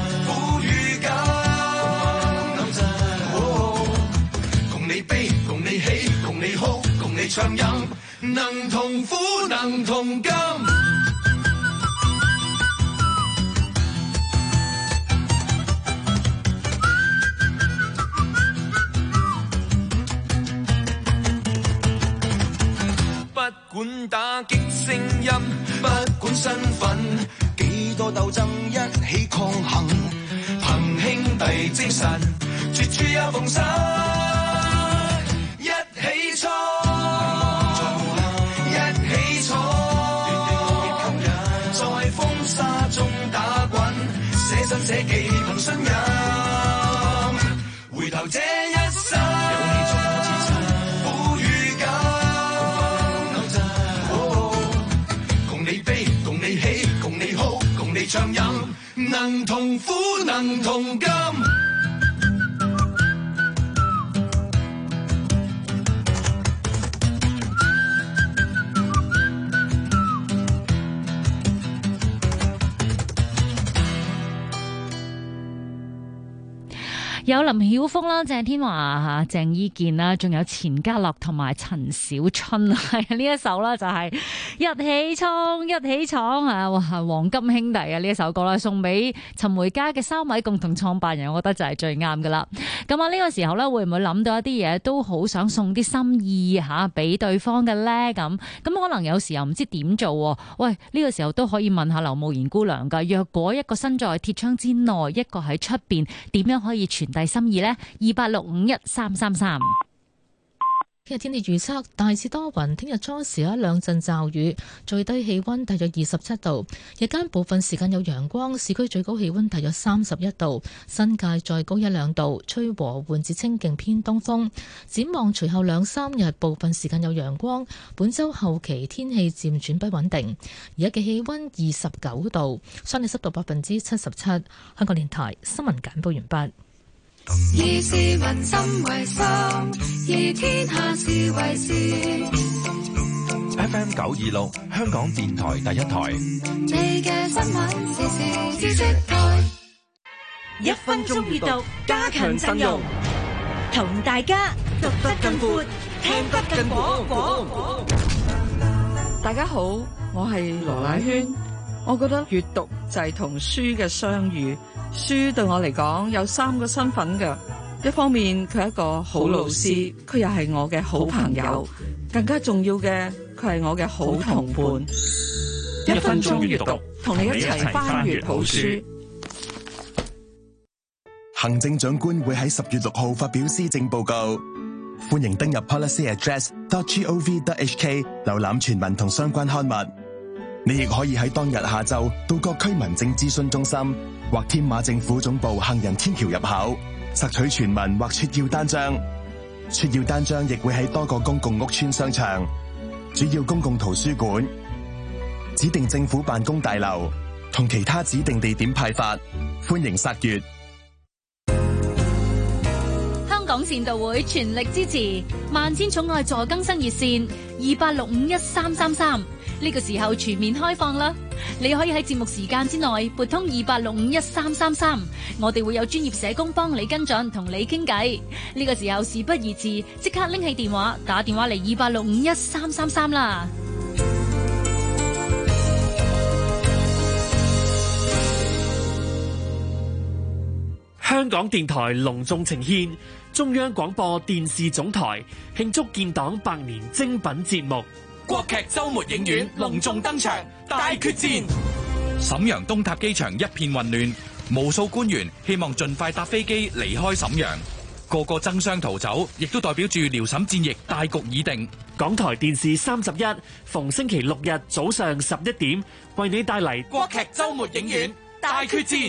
暢飲，能同苦，能同甘。不管打擊聲音，不管身份，幾多鬥爭一起抗衡，憑兄弟精神，絕處有逢生，一起衝。捨身捨己憑信任，回頭這一生有你作我支撐，苦與甘，共你悲，共你喜，共你哭，共你暢飲，能同苦，能同甘。 有林曉峰啦、鄭天華、鄭伊健啦，仲有錢嘉樂同埋陳小春，係呢一首啦，就係一起衝一起闖啊！哇，黃金兄弟啊！呢一首歌啦，送俾陳梅家嘅三位共同創辦人，我覺得就係最啱噶啦。咁啊，呢個時候咧，會唔會諗到一啲嘢都好想送啲心意吓俾對方嘅咧？咁可能有時候唔知點做。喂，呢個時候都可以問下劉慕賢姑娘噶。若果一個身在鐵窗之內，一個喺出邊，點樣可以傳遞心意呢？28651333。 聽日天氣預測，大致多雲，聽日初時有一兩陣驟雨，最低氣溫大約27度，日間部分時間有陽光，市區最高氣溫大約31度，新界再高一兩度，吹和緩至清勁偏東風。展望隨後兩三日，部分時間有陽光，本週後期天氣漸轉不穩定。而家嘅氣溫29度，相對濕度77%。香港電台新聞簡報完畢。 以市民心為心，以天下事為事。 FM 926，香港電台第一台。 你嘅新聞時事知識台 ，1分鐘閱讀，加強陣容，同大家讀得更闊，聽得更廣。 大家好，我係羅乃萱。我覺得閱讀就係同書嘅相遇。書對我嚟講有3個身份嘅，一方面佢係一個好老師，佢又係我嘅好朋友，更加重要嘅佢係我嘅好同伴。 1分鐘閱讀， 同你一齊翻閱好書。 行政長官會喺10月6號發表施政報告，歡迎登入 policyaddress.gov.hk 瀏覽全文同相關刊物。你亦可以喺當日下晝到各區民政諮詢中心或添馬政府總部行人天橋入口索取全文或撮要單張。撮要單張亦會喺多個公共屋邨、商場、主要公共圖書館、指定政府辦公大樓同其他指定地點派發。歡迎索閱。 香港善道會全力支持萬千寵愛助更生熱線28651333。呢個時候全面開放啦！你可以喺節目時間之內撥通28651333，我哋會有專業社工幫你跟進，同你傾偈。呢個時候事不宜遲，即刻拎起電話，打電話嚟28651333啦！ 香港電台隆重呈獻中央廣播電視總台慶祝建黨100年精品節目。 國劇周末影院隆重登場，大決戰。瀋陽東塔機場一片混亂，無數官員希望盡快搭飛機離開瀋陽，個個爭相逃走，亦都代表住遼瀋戰役大局已定。 港台電視31逢星期六日早上11點，為你帶嚟國劇周末影院大決戰。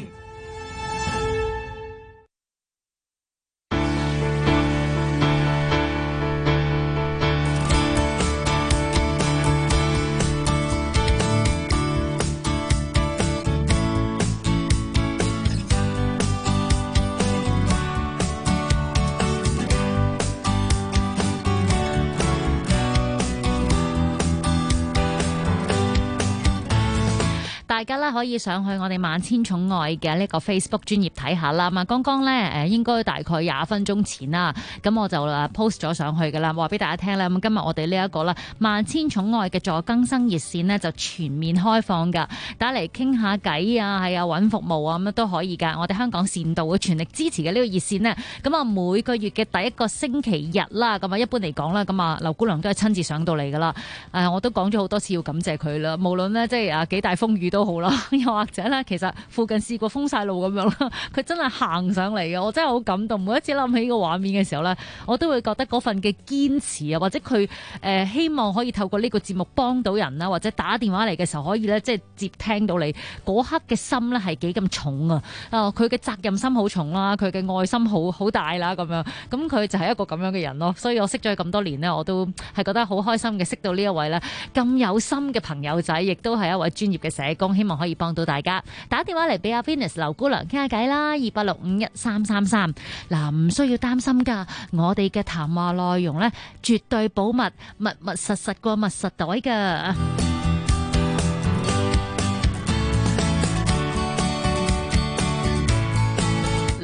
大家咧可以上去我哋萬千寵愛嘅呢個 Facebook 專頁睇下啦。咁剛剛咧應該大概20分鐘前啦，咁我就 post 咗上去噶啦，話俾大家聽咧。咁今日我哋呢一個啦萬千寵愛嘅助更生熱線呢，就全面開放噶，打嚟傾下偈啊，係啊，揾服務啊，咁都可以噶。我哋香港善道會全力支持嘅呢個熱線呢，咁啊每個月嘅第一個星期日啦，咁啊一般嚟講啦，咁啊劉姑娘都係親自上到嚟噶啦。我都講咗好多次要感謝佢啦，無論呢，即係幾大風雨都好啦，又或者咧，其實附近試過封晒路咁樣啦，佢真係行上嚟嘅，我真係好感動。每一次諗起個畫面嘅時候咧，我都會覺得嗰份嘅堅持啊，或者佢希望可以透過呢個節目幫到人啦，或者打電話嚟嘅時候可以咧，即係接聽到你嗰刻嘅心咧係幾咁重啊！佢嘅責任心好重啦，佢嘅愛心好大啦，咁樣咁佢就係一個咁樣嘅人咯。所以我識咗佢咁多年呢，我都係覺得好開心嘅，識到呢一位咧咁有心嘅朋友仔，亦都係一位專業嘅社工，希望可以幫到大家。打電話嚟俾阿 Venus 劉姑娘傾下偈啦，28651333。嗱，唔需要擔心噶，我哋嘅談話內容咧絕對保密，密密實實過密實袋噶。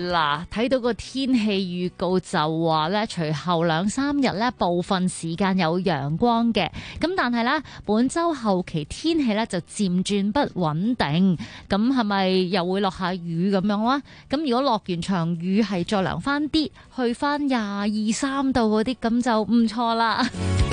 嗱，睇到個天氣預告就話咧，隨後2-3日咧部分時間有陽光嘅，咁但係咧本週後期天氣咧就漸轉不穩定，咁係咪又會落下雨咁樣啦？咁如果落完場雨係再涼翻啲，去翻22-23度嗰啲，咁就唔錯啦。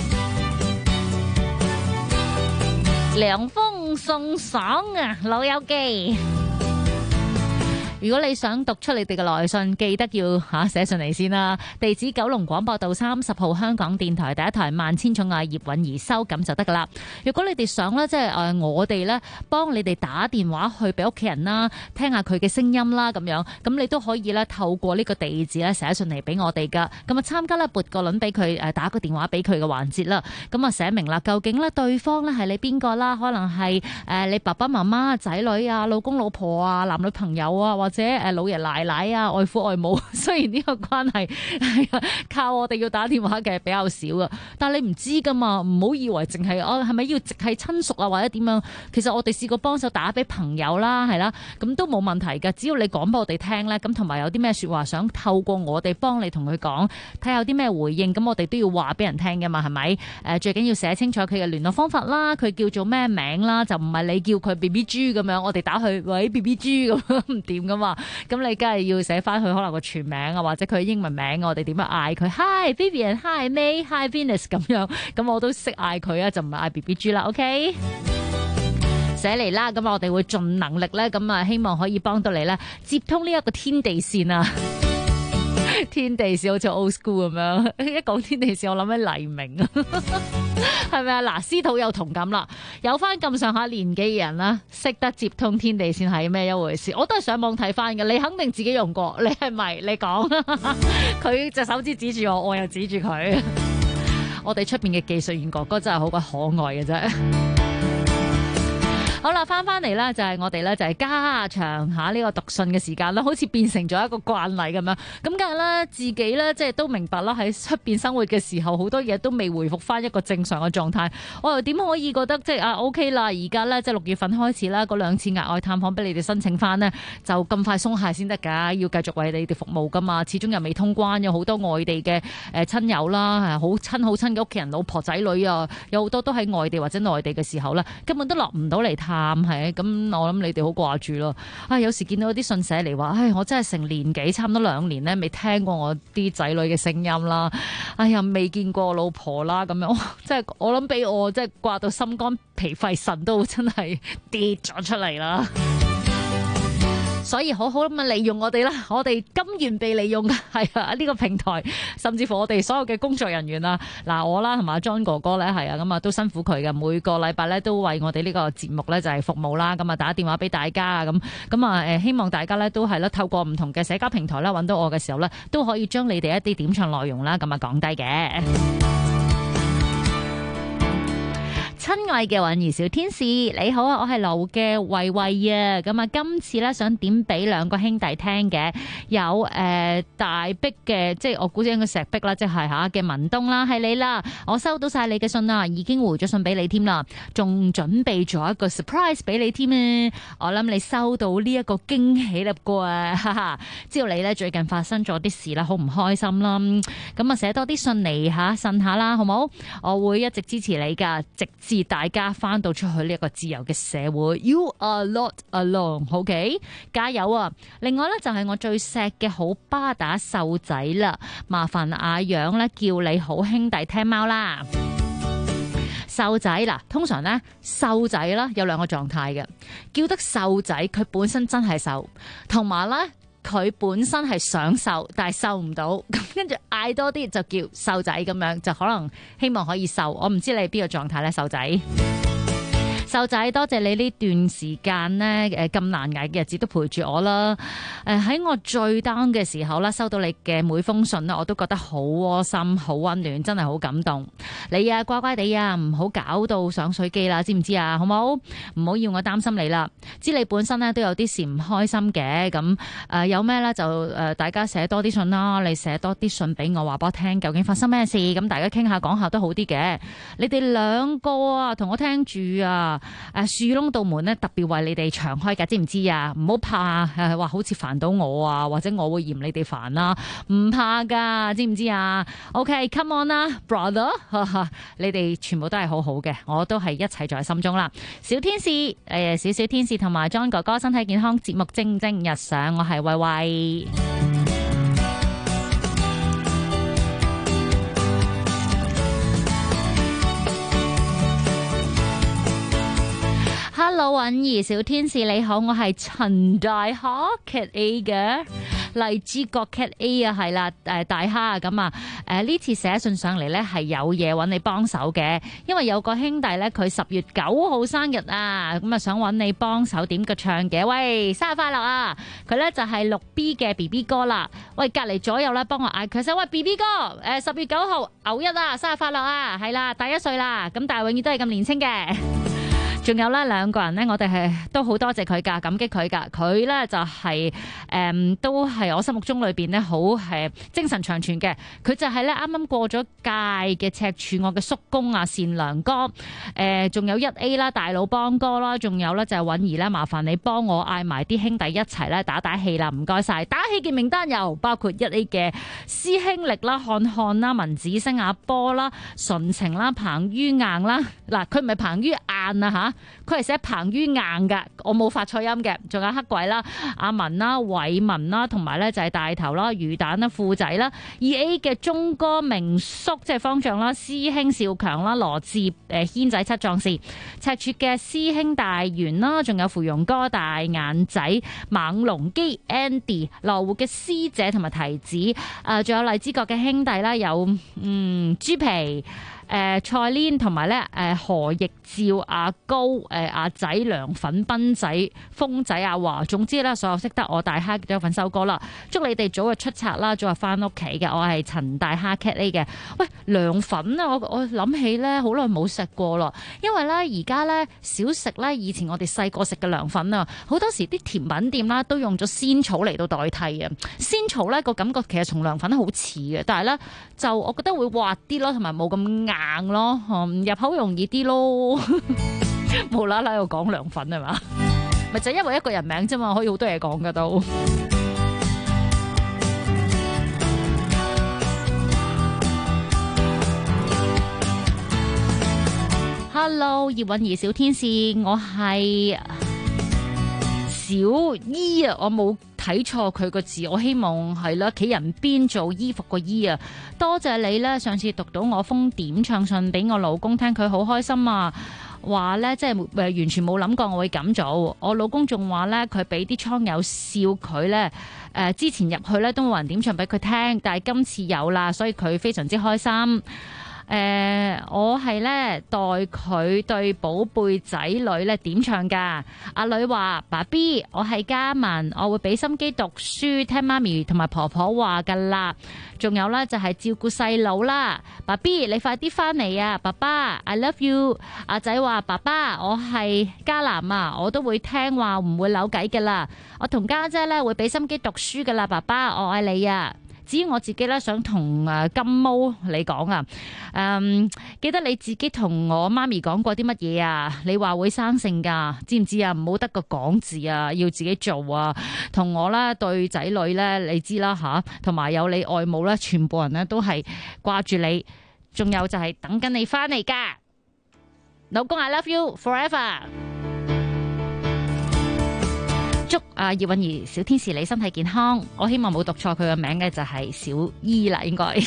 涼風送爽啊，老友記！如果你想讀出你哋嘅來信，記得要寫信嚟先啦。地址九龍廣播道30號香港電台第一台萬千寵愛葉韻儀收，咁就得噶啦。如果你哋想咧，即係我哋咧幫你哋打電話去俾屋企人啦，聽下佢嘅聲音啦，咁樣咁你都可以咧透過呢個地址咧寫信嚟俾我哋噶。咁啊參加咧撥個輪俾佢打個電話俾佢嘅環節啦。咁啊寫明啦，究竟咧對方咧係你邊個啦？可能係你爸爸媽媽、仔女啊、老公老婆啊、男女朋友啊，或者老爺奶奶啊、外父外母，雖然呢個關係靠我哋要打電話嘅比較少啊，但係你唔知噶嘛，唔好以為淨係係咪要直係親屬啊或者點樣，其實我哋試過幫手打俾朋友啦，係啦，咁都冇問題噶，只要你講俾我哋聽咧，咁同埋有啲咩說話想透過我哋幫你同佢講，睇下有啲咩回應，咁我哋都要話俾人聽噶嘛，係咪？最緊要寫清楚佢嘅聯絡方法啦，佢叫做咩名啦，就唔係你叫佢 BB 豬咁樣，我哋打去喂 BB 豬咁唔掂噶嘛。咁你梗係要寫翻佢可能個全名啊，或者佢英文名，我哋點樣嗌佢 ？Hi Vivian，Hi May，Hi Venus 咁樣，咁我都識嗌佢啊，就唔係嗌 BB 豬啦。OK， 寫嚟啦，咁我哋會盡能力咧，咁啊希望可以幫到你咧，接通呢一個天地線啊！天地線好似 old school 咁樣，一講天地線我諗起黎明啊，係咪啊？嗱，司徒有同感啦，有翻咁上下年紀嘅人啦，識得接通天地線係咩一回事？我都係上網睇翻嘅，你肯定自己用過，你係咪？你講，佢隻手指指住我，我又指住佢，我哋出邊嘅技術員哥哥真係好鬼可愛嘅啫。好啦，翻嚟啦，就係我哋咧，就係加長下呢個讀信嘅時間啦，好似變成咗一個慣例咁樣。咁梗係啦，自己咧即係都明白啦，喺出邊生活嘅時候，好多嘢都未回復翻一個正常嘅狀態。我又點可以覺得即係OK 啦？而家咧即係6月份開始啦，嗰2次額外探訪俾你哋申請翻呢，就咁快鬆懈先得㗎，要繼續為你哋服務㗎嘛。始終又未通關，有好多外地嘅親友啦，係好親嘅屋企人、老婆仔女啊，有好多都喺外地或者內地嘅時候咧，根本都落唔到嚟探。係咁，我諗你哋好掛住咯。有時見到啲信寫嚟話，我真係成年幾，差唔多2年咧，未聽過我啲仔女嘅聲音啦。未見過我老婆啦，咁樣，即係我諗俾我即係掛到心肝脾肺腎都真係跌咗出嚟啦。所以好好咁利用我哋啦，我哋甘願被利用嘅係啊呢個平台，甚至乎我哋所有嘅工作人員啊，嗱我啦同埋 John 哥哥咧係啊，咁啊都辛苦佢嘅，每個禮拜咧都為我哋呢個節目咧就係服務啦，咁啊打電話俾大家啊，咁啊希望大家咧都係啦，透過唔同嘅社交平台啦揾到我嘅時候咧，都可以將你哋一啲點唱內容啦咁啊講低嘅。親愛嘅韻儀小天使，你好啊！我係劉嘅慧慧啊，咁啊，今次咧想點俾2個兄弟聽嘅，有大壁嘅，即係我估應該石壁啦，即係吓嘅文東啦，係你啦，我收到晒你嘅信啦，已經回咗信俾你添啦，仲準備咗一個 surprise 俾你添啊！我諗你收到呢一個驚喜啦啩，哈哈！知道你咧最近發生咗啲事啦，好唔開心啦，咁啊寫多啲信嚟呻下啦，好冇？我會一直支持你噶，直至大家翻到出去呢一個自由嘅社會 ，You are not alone，OK？加油啊！另外呢，就係我最錫嘅好巴打瘦仔啦，麻煩阿楊呢叫你好兄弟聽貓啦。瘦仔嗱，通常呢，瘦仔啦有2個狀態嘅，叫得瘦仔佢本身真係瘦，同埋呢，佢本身係想瘦，但係瘦唔到，咁跟住嗌多啲就叫瘦仔咁樣，就可能希望可以瘦。我唔知你係邊個狀態咧，瘦仔。瘦仔，多謝你呢段時間呢，咁難捱嘅日子都陪住我啦。喺我最 down 嘅時候啦，收到你嘅每封信啦，我都覺得好窩心、好溫暖，真係好感動。你啊，乖乖地啊，唔好搞到上水機啦，知唔知啊？好冇？唔好要我擔心你啦。知你本身呢都有啲事唔開心嘅，咁有咩呢？就大家寫多啲信啦，你寫多啲信俾我，話俾我聽究竟發生咩事，咁大家傾下講下都好啲嘅。你哋2個啊，同我聽住啊。 樹窿道門咧特別為你哋長開㗎，知唔知啊？唔好怕話好似煩到我啊，或者我會嫌你哋煩啦，唔怕㗎，知唔知啊 ？OK，come on 啦 ，brother， 你哋全部都係好好嘅，我都係一齊在心中啦。小天使小小天使同埋 John 哥哥身體健康節目蒸蒸日上，我係慧慧。Hello， 允兒小天使你好，我係陳大蝦 Cat A 嘅荔枝角 Cat A 啊，係啦，大蝦啊咁啊，呢次寫信上嚟咧係有嘢揾你幫手嘅，因為有個兄弟咧佢10月9號生日啊，咁啊想揾你幫手點個唱嘅，喂，生日快樂啊！佢咧就係6B 嘅 BB 哥啦，喂，隔離左右咧幫我嗌佢聲，喂 BB 哥，10月9號牛一啊，生日快樂啊，係啦，大1歲啦，咁但係永遠都係咁年輕嘅。仲有咧兩個人咧，我哋係都好多謝佢噶，感激佢噶。佢咧就係、都係我心目中裏邊咧好精神長存嘅。佢就係咧啱啱過咗界嘅赤柱我嘅叔公啊，善良哥。仲有1A 啦，大佬幫哥啦，仲有咧就係允兒咧，麻煩你幫我嗌埋啲兄弟一齊咧打氣啦，唔該晒。打氣嘅名單有包括1A 嘅師兄力啦、漢啦、文子星、阿波啦、純情啦、彭于硬啦。嗱，佢唔係彭于晏啊吓。佢係寫彭于硬噶，我冇發錯音嘅。仲有黑鬼啦、阿文啦、偉文啦，同埋咧就係大頭啦、魚蛋啦、富仔啦。2A 嘅鐘哥明叔即係方丈啦、師兄少強啦、羅志軒仔七壯士、赤柱嘅師兄大元啦，仲有芙蓉哥大眼仔、猛龍基 Andy、羅湖嘅師姐同埋提子，仲有荔枝角嘅兄弟啦，有豬皮。蔡蓮同埋咧何奕照、阿高、阿仔、涼粉、斌仔、風仔、阿華，總之咧所有識得我大蝦都有份收歌啦。祝你哋早日出冊啦，早日翻屋企嘅。我係陳大蝦 Cat A 嘅。喂，涼粉啊，我諗起咧好耐冇食過咯，因為咧而家咧少食咧以前我哋細個食嘅涼粉啊，好多時啲甜品店啦都用咗仙草嚟到代替啊。仙草咧個感覺其實同涼粉好似嘅，但係咧就我覺得會滑啲咯，同埋冇咁硬咯，入口容易啲咯。無啦啦喺度講涼粉係嘛？咪就因為一個人名啫嘛，可以好多嘢講噶都。Hello， 葉韻儀小天使，我係小姨啊，我冇睇錯佢個字，我希望係啦，企人邊做衣服個衣啊！多謝你咧，上次讀到我封點唱信俾我老公聽，佢好開心啊！話咧即係完全冇諗過我會咁做。我老公仲話咧，佢俾啲倉友笑佢咧，之前入去咧都冇人點唱俾佢聽，但係今次有啦，所以佢非常之開心。我係咧代佢對寶貝仔女咧點唱噶。阿女話：爸 B， 我係嘉文，我會俾心機讀書，聽媽咪同埋婆婆話噶啦。仲有咧就係照顧細佬啦。爸 B， 你快啲翻嚟啊！爸爸 ，I love you。阿仔話：爸爸，我係嘉南啊，我都會聽話，唔會扭計噶啦。我同家姐咧會俾心機讀書噶啦。爸爸，我愛你啊！至於我自己咧，想同金毛你講啊，記得你自己同我媽咪講過啲乜嘢啊？你話會生性㗎，知唔知啊？唔好得個講字啊，要自己做啊！同我咧對仔女咧，你知啦吓，同埋有你外母咧，全部人咧都係掛住你，仲有就係等緊你翻嚟㗎，老公 I love you forever。祝葉韻儀小天使你身體健康，我希望冇讀錯佢嘅名嘅就係小姨啦，應該。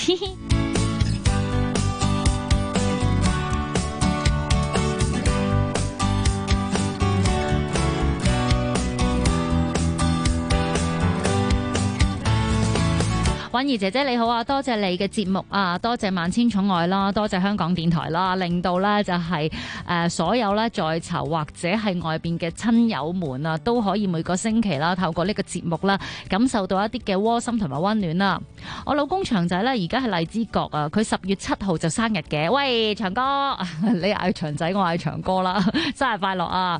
韻儀姐姐你好啊，多謝你嘅節目啊，多謝萬千寵愛啦，多謝香港電台啦，令到咧就係所有咧在囚或者係外邊嘅親友們啊，都可以每個星期啦透過呢個節目啦，感受到一啲嘅窩心同埋溫暖啦。我老公長仔咧而家係荔枝角啊，佢10月7號就生日嘅。喂，長哥，你嗌長仔，我嗌長哥啦，生日快樂啊！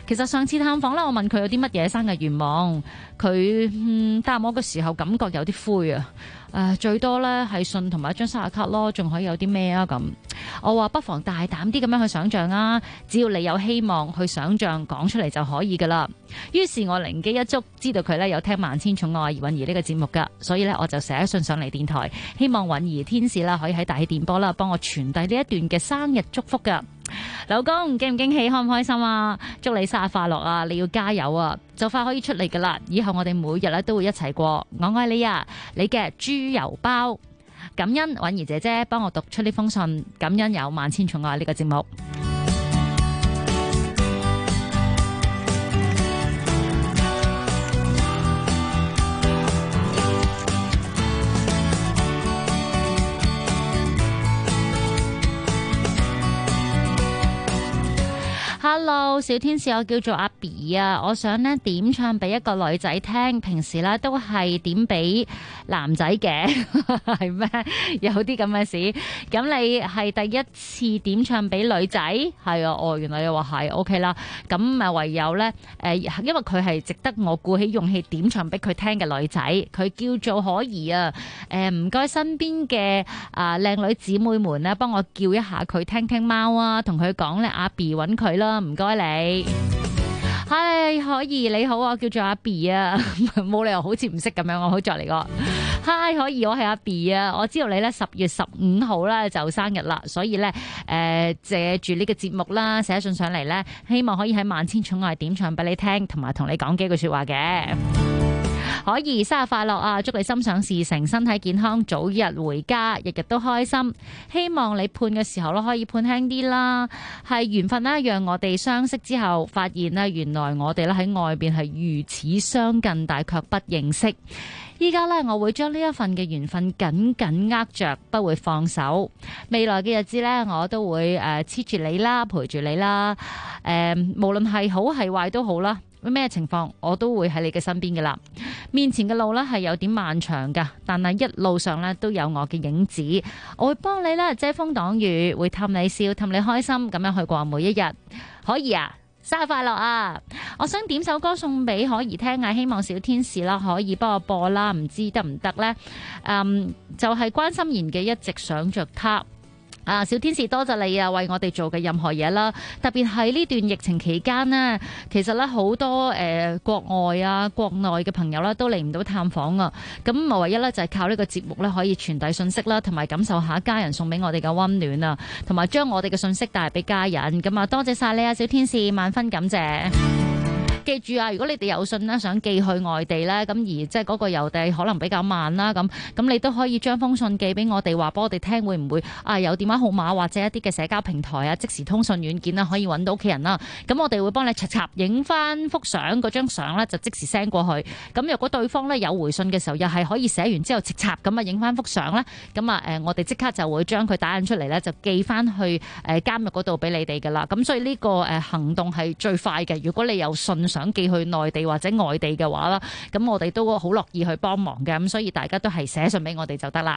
其實上次探訪咧，我問佢有啲乜嘢生日願望，佢答我嘅時候感覺有啲灰啊。最多咧係信同埋一張生日卡咯，仲可以有啲咩啊咁？我話不妨大膽啲咁樣去想像啊，只要你有希望去想像講出嚟就可以噶啦。於是我靈機一觸，知道佢咧有聽萬千寵愛葉韻儀呢個節目噶，所以咧我就寫信上嚟電台，希望韻儀天使啦可以喺大氣電波啦幫我傳遞呢一段嘅生日祝福噶。老公驚唔驚喜，開唔開心啊？祝你生日快樂啊！你要加油啊！就快可以出嚟噶啦，以後我哋每日咧都會一齊過。我愛你啊！你嘅豬油包，感恩韻儀姐姐幫我讀出呢封信，感恩有萬千寵愛呢個節目。Hello， 小天使，我叫做阿 B 啊，我想呢點唱俾一個女仔聽，平時呢都係點俾男仔嘅，係咩？有啲咁嘅事，咁你係第一次點唱俾女仔？係啊，原來你話係 OK 啦，咁唯有呢，因為佢係值得我鼓起勇氣點唱俾佢聽嘅女仔，佢叫做可怡啊，唔該身邊嘅靚女姊妹們呢，幫我叫一下佢聽聽貓啊，同佢講呢阿 B 揾佢啦。唔該你，嗨可怡你好啊，叫做阿 B 啊，冇理由好似唔識咁樣，我好再嚟個，嗨可怡，我係阿 B 啊，我知道你咧10月15號咧就生日啦，所以咧借住呢個節目啦，寫信上嚟咧，希望可以喺萬千寵愛點唱俾你聽，同埋同你講幾句說話嘅。可怡生日快樂啊！祝你心想事成，身體健康，早日回家，日日都開心。希望你判嘅時候可以判輕啲啦。係緣分啦，讓我哋相識之後，發現咧原來我哋咧喺外邊係如此相近，但卻不認識。依家咧，我會將呢一份嘅緣分緊緊握着，不會放手。未來嘅日子咧，我都會黐住你啦，陪住你啦。無論係好係壞都好啦。咩情況我都會喺你嘅身邊嘅啦。面前嘅路呢係有點漫長噶，但係一路上呢都有我嘅影子。我會幫你呢遮風擋雨，會氹你笑，氹你開心，咁樣去過每一日。可怡啊，生日快樂啊！我想點首歌送俾可怡聽啊，希望小天使啦可以幫我播啦，唔知得唔得呢？就係關心妍嘅一直想着他。小天使多謝你啊，為我哋做嘅任何嘢啦，特別係呢段疫情期間呢，其實咧好多國外啊、國內嘅朋友啦都嚟唔到探訪啊，咁唯一咧就係靠呢個節目咧可以傳遞信息啦，同埋感受下家人送俾我哋嘅溫暖啊，同埋將我哋嘅信息帶俾家人，咁啊多謝晒你啊，小天使，萬分感謝。記住啊，如果你哋有信咧想寄去外地咧，咁而即係嗰個郵遞可能比較慢啦，咁你都可以將封信寄俾我哋，話俾我哋聽會唔會有電話號碼或者一啲嘅社交平台啊，即時通訊軟件啦，可以揾到屋企人啦。咁我哋會幫你插影翻幅相，嗰張相咧就即時 send 過去。咁若果對方咧有回信嘅時候，又係可以寫完之後插咁啊影翻幅相咧，咁我哋即刻就會將佢打印出嚟咧，就寄翻去監獄嗰度俾你哋噶啦。咁所以呢個行動係最快嘅。如果你有信想寄去內地或者外地嘅話啦，咁我哋都好樂意去幫忙嘅，咁所以大家都係寫信俾我哋就得啦。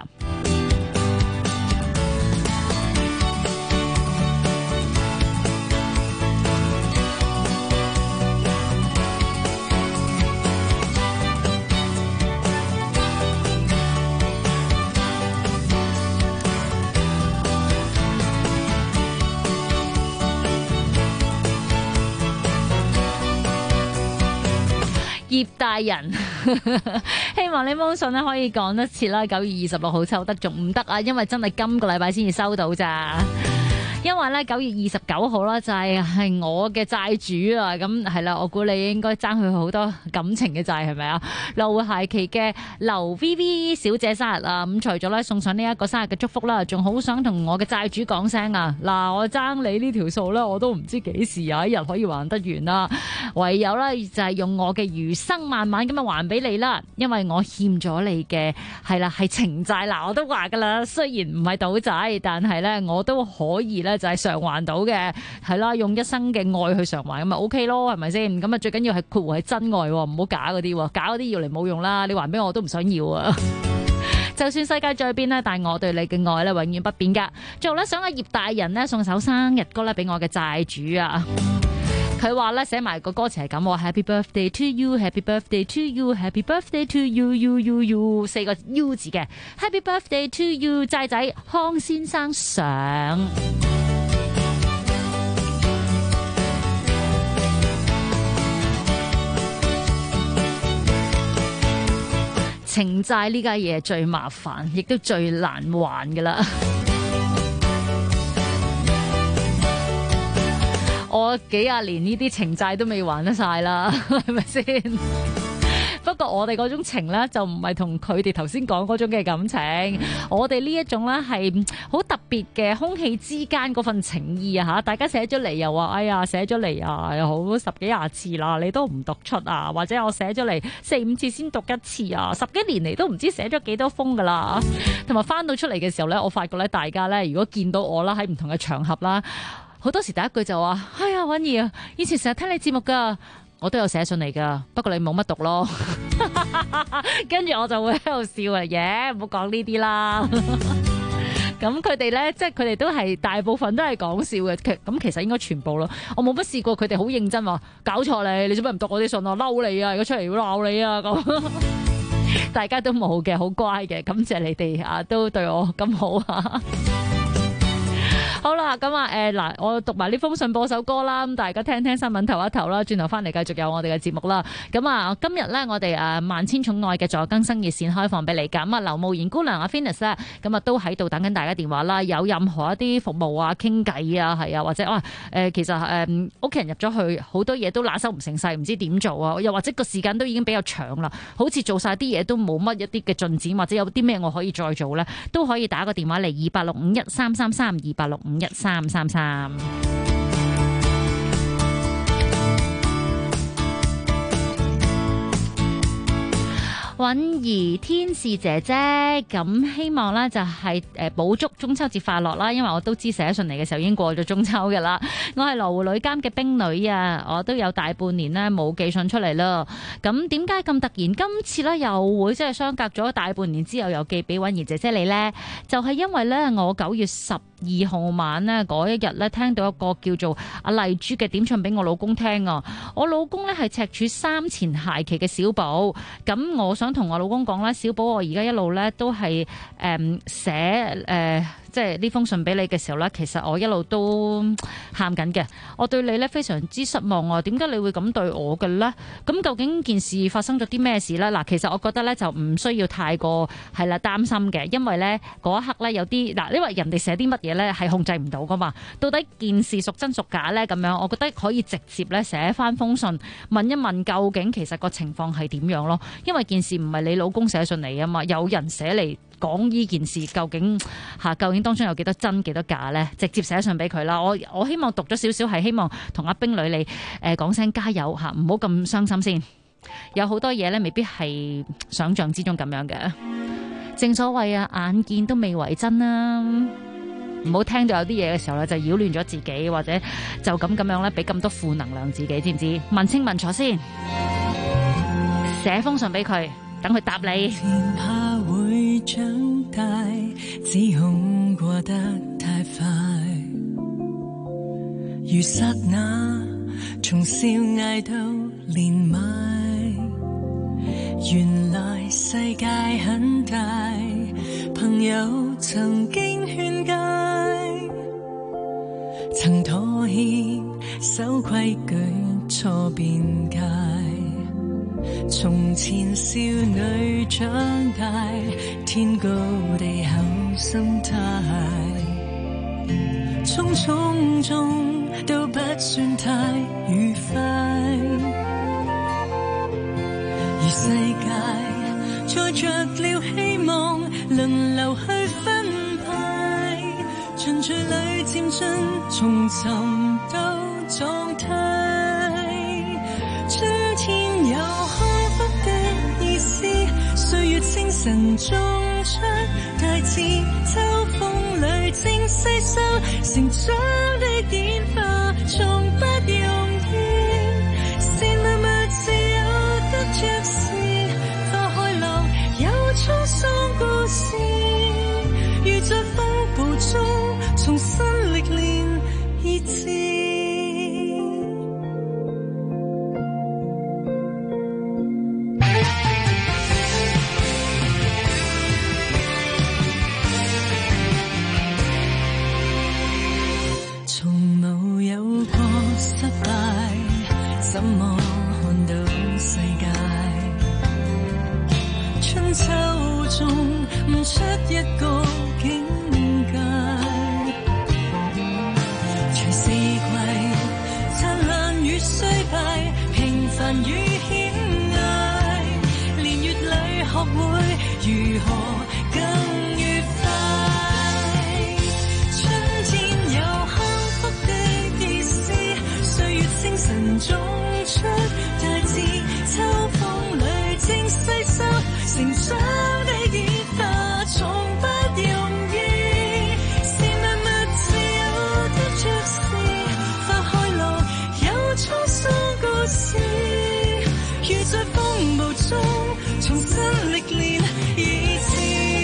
葉大人希望呢封信咧可以講得切啦，9月26號抽得仲唔得啊？因為真係今個禮拜先至收到咋。因為咧9月29號啦，就係我嘅債主啊，咁係啦，我估你應該爭佢好多感情嘅債係咪啊？劉孩琪嘅劉 VV 小姐生日啊，咁除咗咧送上呢一個生日嘅祝福啦，仲好想同我嘅債主講聲啊，嗱，我爭你呢條數咧，我都唔知幾時有一日可以還得完啦，唯有咧就係用我嘅餘生慢慢咁樣還俾你啦，因為我欠咗你嘅係啦係情債，嗱我都話噶啦，雖然唔係賭債，但係咧我都可以咧。就係償還到嘅，係啦，用一生嘅愛去償還咁咪 OK 咯，係咪先？咁啊最緊要係括弧係真愛，唔好假嗰啲，假嗰啲要嚟冇用啦，你還俾我都唔想要啊！就算世界在變咧，但係我對你嘅愛咧永遠不變噶。最後咧，想阿葉大人咧送首生日歌咧俾我嘅債主啊！ 佢話咧寫埋個歌詞係咁喎 ，Happy birthday to you，Happy birthday to you，Happy birthday to you， 4個 U 字嘅 Happy birthday to you， 齋仔康先生上。情債呢家嘢最麻煩，亦都最難還㗎啦。我幾廿年呢啲情債都未還得晒啦，係咪先？不過我哋嗰種情呢，就唔係同佢哋頭先講嗰種嘅感情，我哋呢一種呢，係好特別嘅空氣之間嗰份情意啊！嚇，大家寫咗嚟又話，哎呀寫咗嚟啊，又好10幾20次啦，你都唔讀出啊，或者我寫咗嚟4、5次先讀一次啊，10幾年嚟都唔知寫咗幾多封噶啦。同埋翻到出嚟嘅時候呢，我發覺咧，大家呢，如果見到我啦，喺唔同嘅場合啦，好多時第一句就話：哎呀，允兒啊，以前成日聽你節目噶。我都有寫信嚟噶，不過你冇乜讀咯。跟住我就會喺度笑啊，耶，唔好講呢啲啦。咁佢哋咧，即係佢哋都係大部分都係講笑嘅。咁其實應該全部咯。我冇乜試過佢哋好認真話搞錯你做咩唔讀我啲信啊？嬲你啊！如果出嚟會鬧你啊咁。大家都冇嘅，好乖嘅，感謝你哋啊，都對我咁好啊。好啦，咁啊，嗱，我讀埋呢封信播首歌啦，咁大家聽聽新聞頭一頭啦，轉頭翻嚟繼續有我哋嘅節目啦。咁啊，今日咧我哋萬千寵愛嘅助更生熱線開放俾你，咁啊，劉慕賢姑娘阿 Venus 咧，咁啊都喺度等緊大家電話啦。有任何一啲服務啊、傾偈啊，係啊，或者其實屋企人入咗去，好多嘢都拿手唔成勢，唔知點做啊，又或者個時間都已經比較長啦，好似做晒啲嘢都冇乜一啲嘅進展，或者有啲咩我可以再做咧，都可以打個電話嚟2865133328651333。允兒天使姐姐，咁希望咧就係補祝中秋節快樂啦，因為我都知寫信嚟嘅時候已經過咗中秋噶啦。我係羅湖女監嘅兵女啊，我都有大半年咧冇寄信出嚟啦。咁點解咁突然今次咧又會即係相隔咗大半年之後又寄俾允兒姐姐你呢？就係因為咧我9月12號晚呢嗰一日咧聽到一個叫做阿麗珠嘅點唱俾我老公聽啊。我老公咧係赤柱3前鞋期嘅小寶，咁我想同我老公講啦，小寶我而家一路咧都係寫即係呢封信俾你嘅時候咧，其實我一路都喊緊嘅。我對你咧非常之失望啊！點解你會咁對我嘅咧？咁究竟件事發生咗啲咩事咧？嗱，其實我覺得咧就唔需要太過係啦擔心嘅，因為咧嗰一刻咧有啲嗱，因為人哋寫啲乜嘢咧係控制唔到噶嘛。到底件事屬真屬假咧？咁樣我覺得可以直接咧寫翻封信問一問究竟其實個情況係點樣咯？因為件事唔係你老公寫信嚟啊嘛，有人寫嚟講呢件事究竟當中有幾多真幾多假呢？直接寫信俾佢啦。我希望讀咗少少，係希望同阿冰女你講聲加油嚇，唔好咁傷心先。有好多嘢呢，未必係想像之中咁樣嘅。正所謂啊，眼見都未為真啦。唔好聽到有啲嘢嘅時候咧，就擾亂咗自己，或者就咁樣咧，俾咁多負能量自己，知唔知？問清問楚先，寫封信俾佢。等佢答你。 怕會長大，指控過得太快，如剎那從笑嗌到連埋，原來世界很大，朋友曾經勸誡，曾妥協守規矩錯辯解，從前少女長大，天高地厚心態，匆匆中都不算太愉快，而世界載着了希望，輪流去分派，循序裏漸進，重尋到狀態，春天有歲月清晨種出大志，秋風裏正細收成長的演化，從不容易，善良物自有得着時，花開浪有滄桑故事，如在風暴中重新歷練意志。 怎麼看到世界？春秋中悟出一個境界，隨四季燦爛與衰敗，平凡與險隘，年月裏學會如何更愉快。春天有幸福的意思，歲月清晨種出大志，秋風裏正細收成長的演化，從不容易。是萬物自有的爵士，花開落有滄桑故事，如在風暴中重新歷練意志。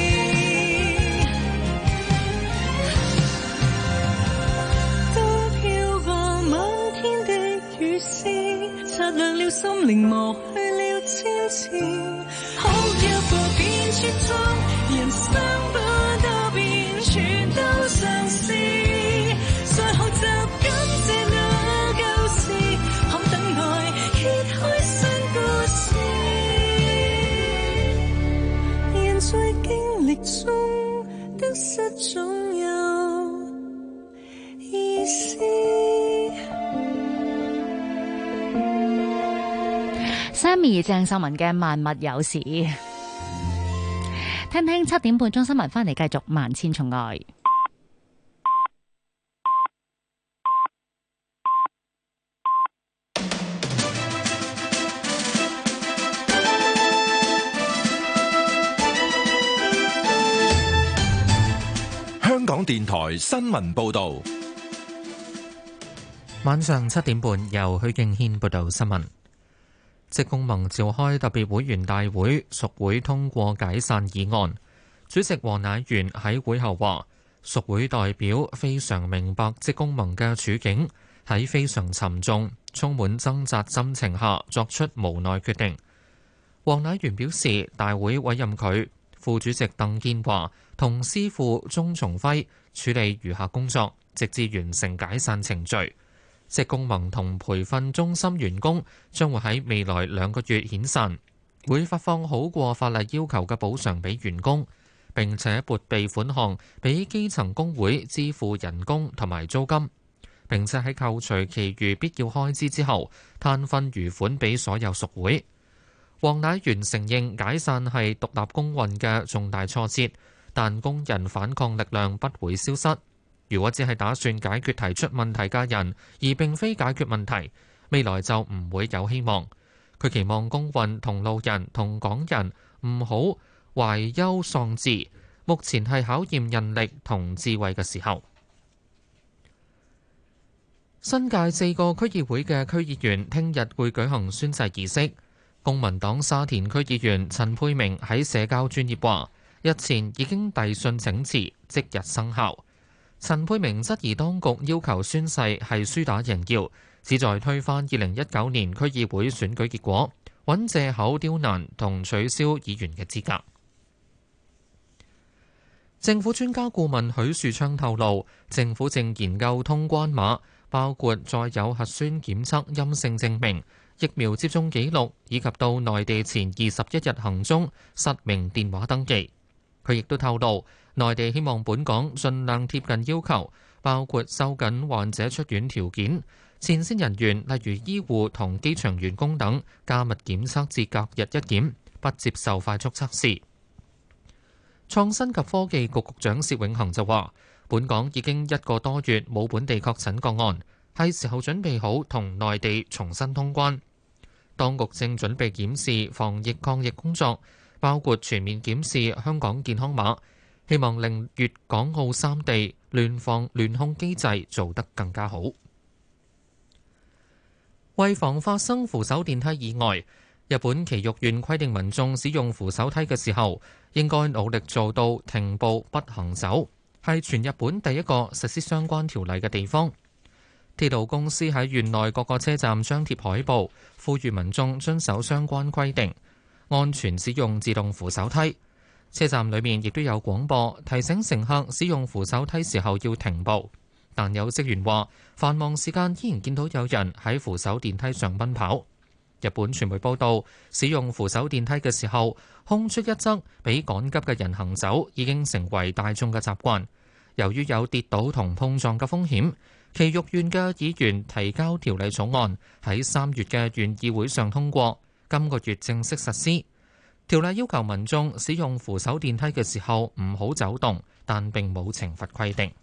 當飄過滿天的雨絲，擦亮了心靈，磨去了千次。好有步變絕種，人生不多變，全都嘗試。再學習感謝那舊事，可等待揭開新故事。人在經歷中得失總有意思。 Sammy 鄭秀文嘅萬物有時，聽聽7點半鐘新聞翻嚟，繼續萬千寵愛。 香港電台新聞報道， 晚上7點半由許敬軒報道新聞。職工盟召開特別會員大會，屬會通過解散議案。主席黃乃元喺會後話，屬會代表非常明白職工盟嘅處境，喺非常沉重、充滿掙扎心情下作出無奈決定。黃乃元表示，大會委任佢、副主席鄧建華同司庫鍾松輝處理餘下工作，直至完成解散程序。職工盟同培訓中心員工將會喺未來2個月遣散，會發放好過法例要求嘅補償俾員工，並且撥備款項俾基層工會支付人工同埋租金，並且喺扣除其餘必要開支之後，攤分餘款俾所有屬會。黃乃元承認解散係獨立工運嘅重大挫折，但工人反抗力量不會消失。如果只係打算解決提出問題嘅人，而並非解決問題，未來就唔會有希望。佢期望工運同路人同港人唔好懷憂喪志，目前係考驗人力同智慧嘅時候。新界4個區議會嘅區議員聽日會舉行宣誓儀式。公民黨沙田區議員陳沛明喺社交專頁話，日前已經遞信請辭，即日生效。陳沛明質疑當局要求宣誓係輸打贏要，旨在推翻2019年區議會選舉結果，揾藉口刁難同取消議員嘅資格。政府專家顧問許樹昌透露，政府正研究通關碼，包括再有核酸檢測陰性證明、疫苗接種記錄以及到內地前21日行蹤實名電話登記。佢亦都透露，內地希望本港盡量貼近要求，包括收緊患者出院條件，前線人員例如醫護同機場員工等加密檢測至隔日一檢，不接受快速測試。創新及科技局局長薛永恒就話，本港已經1個多月冇本地確診個案，係時候準備好同內地重新通關。當局正準備檢視防疫抗疫工作，包括全面檢視香港健康碼，希望令粵港澳3地聯防聯控機制做得更加好。為防發生扶手電梯意外，日本埼玉縣規定民眾使用扶手梯嘅時候，應該努力做到停步不行走，係全日本第一個實施相關條例嘅地方。鐵路公司喺縣內各個車站張貼海報，呼籲民眾遵守相關規定，安全使用自動扶手梯。車站裏面亦都有廣播提醒乘客使用扶手梯時候要停步， 但有職員話繁忙時間依然見到有人喺扶手電梯上奔跑。日本傳媒報道，使用扶手電梯嘅時候，空出一側俾趕急嘅人行走，已經成為大眾嘅習慣。由於有跌倒同碰撞嘅風險，埼玉縣嘅議員提交條例草案，喺3月嘅縣議會上通過，今個月正式實施。條例要求民眾使用扶手電梯嘅時候唔好走動，但並冇懲罰規定。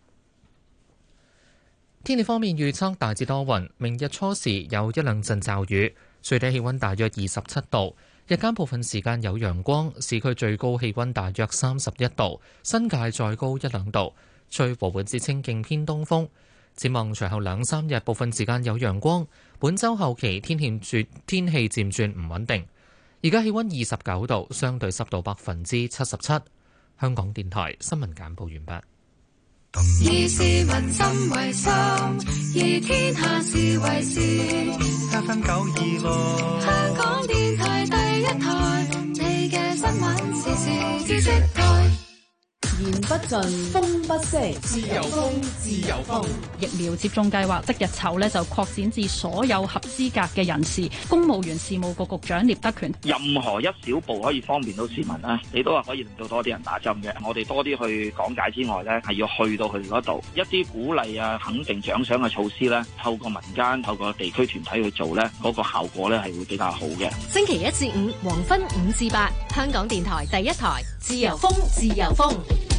天氣方面預測大致多雲，明日初時有一兩陣驟雨。最低氣溫大約27度，日間部分時間有陽光，市區最高氣溫大約31度，新界再高一兩度，吹和緩至清勁偏東風。展望隨後2、3日部分時間有陽光，本週後期天氣漸轉唔穩定。而家氣溫29度，相對濕度77%。香港電台新聞簡報完畢。 以市民心為心，以天下事為事。FM 926，香港電台第一台，你嘅新聞時事知識台。 言不盡，風不息， 自由風，自由風。 疫苗接種計劃即日籌呢就擴展至所有合資格嘅人士。公務員事務局局長聶德權， 任何一小步可以方便到市民咧，你都話可以令到多啲人打針嘅。我哋多啲去講解之外咧，係要去到佢哋嗰度，一啲鼓勵啊、肯定獎賞嘅措施咧，透過民間、透過地區團體去做咧，嗰個效果咧係會比較好嘅。 星期1至5黃昏5至8，香港電台第一台，自由風，自由風。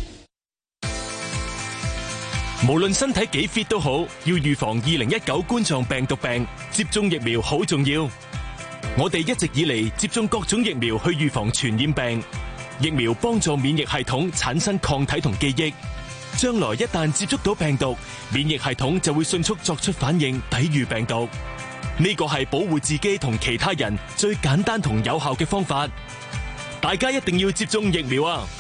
無論身體幾 fit 都好，要預防2019冠狀病毒病，接種疫苗好重要。我哋一直以嚟接種各種疫苗去預防傳染病，疫苗幫助免疫系統產生抗體同記憶，將來一旦接觸到病毒，免疫系統就會迅速作出反應，抵禦病毒。呢個係保護自己同其他人最簡單同有效嘅方法。大家一定要接種疫苗啊！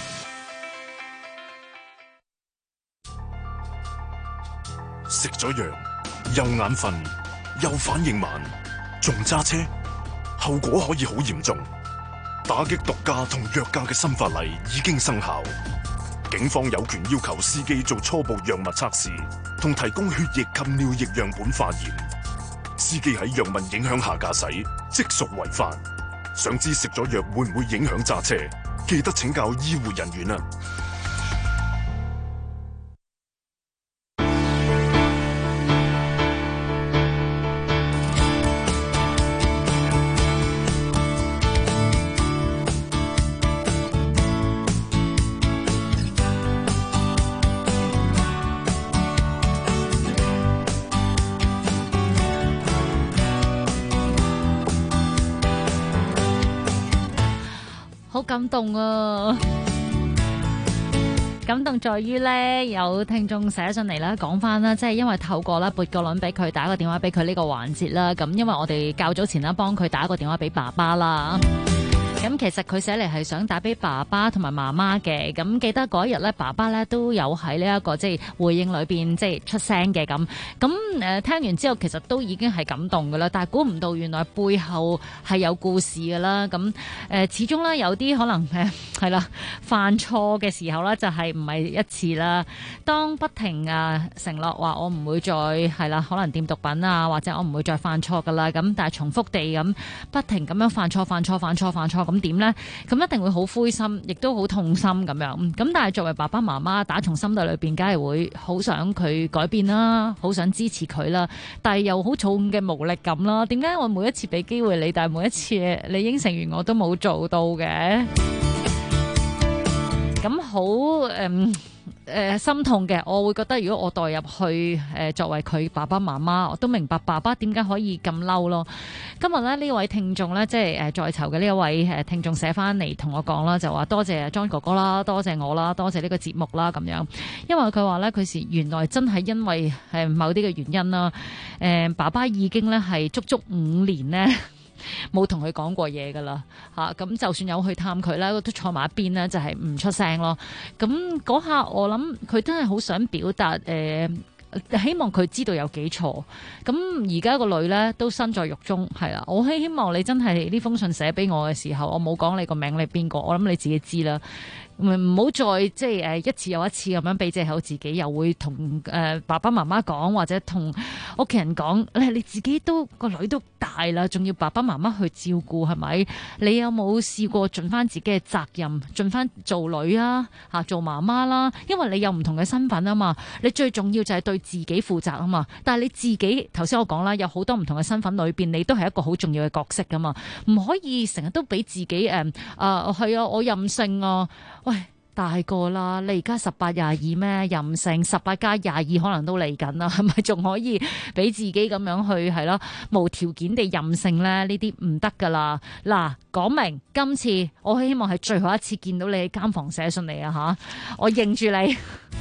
食咗藥又眼瞓又反應慢，仲揸車，後果可以好嚴重。打擊毒駕同藥駕嘅新法例已經生效，警方有權要求司機做初步藥物測試，同提供血液及尿液樣本化驗。司機喺藥物影響下駕駛，即屬違法。想知食咗藥會唔會影響揸車？記得請教醫護人員啊！ 好感動啊！感動在於呢，有聽眾寫上嚟啦，講翻啦，即係因為透過啦撥個輪俾佢，打個電話俾佢呢個環節啦。咁因為我哋較早前啦幫佢打個電話俾爸爸啦。咁其實佢寫嚟係想打俾爸爸同埋媽媽嘅。咁記得嗰一日咧，爸爸咧都有喺呢一個即係回應裏邊即係出聲嘅咁。咁聽完之後其實都已經係感動噶啦，但係估唔到原來背後係有故事噶啦。咁始終咧有啲可能係啦，犯錯嘅時候咧就係唔係一次啦。當不停承諾話我唔會再係啦，可能掂毒品啊，或者我唔會再犯錯噶啦。咁但係重複地咁不停咁樣犯錯。咁點呢？咁一定會好灰心，亦都好痛心咁樣。咁但係作為爸爸媽媽，打從心底裏邊，梗係會好想佢改變啦，好想支持佢啦。但係又好重嘅無力感啦。點解我每一次俾機會你，但係每一次你應承完我都冇做到嘅？咁好心痛嘅，我會覺得如果我代入去作為佢爸爸媽媽，我都明白爸爸點解可以咁嬲咯。今日呢位聽眾呢，即係在囚嘅呢一位聽眾寫翻嚟同我講啦，就話多謝 John 哥哥啦，多謝我啦，多謝呢個節目啦咁樣。因為佢話呢，佢原來真係因為某啲嘅原因啦，爸爸已經呢係足足5年呢冇同佢講過嘢噶啦嚇，咁就算有去探佢啦，都坐埋一邊咧，就係唔出聲咯。咁嗰下我諗佢真係好想表達希望佢知道有幾錯。咁而家個女咧都身在獄中，係啦。我希望你真係呢封信寫俾我嘅時候，我冇講你個名你邊個，我諗你自己知啦。 唔好再即係一次又一次咁樣俾藉口自己，又會同爸爸媽媽講或者同屋企人講，你自己都個女都大啦，仲要爸爸媽媽去照顧係咪？你有冇試過盡翻自己嘅責任，盡翻做女啊做媽媽啦？因為你有唔同嘅身份啊嘛，你最重要就係對自己負責啊嘛。但係你自己頭先我講啦，有好多唔同嘅身份裏邊，你都係一個好重要嘅角色噶嘛，唔可以成日都俾自己係啊我任性啊，喂大個啦，你而家18、22咩？任性18加22可能都嚟緊啦，係咪仲可以俾自己咁樣去係咯無條件地任性咧？呢啲唔得噶啦。嗱，講明今次我希望係最後一次見到你喺監房寫信嚟啊吓，我認住你。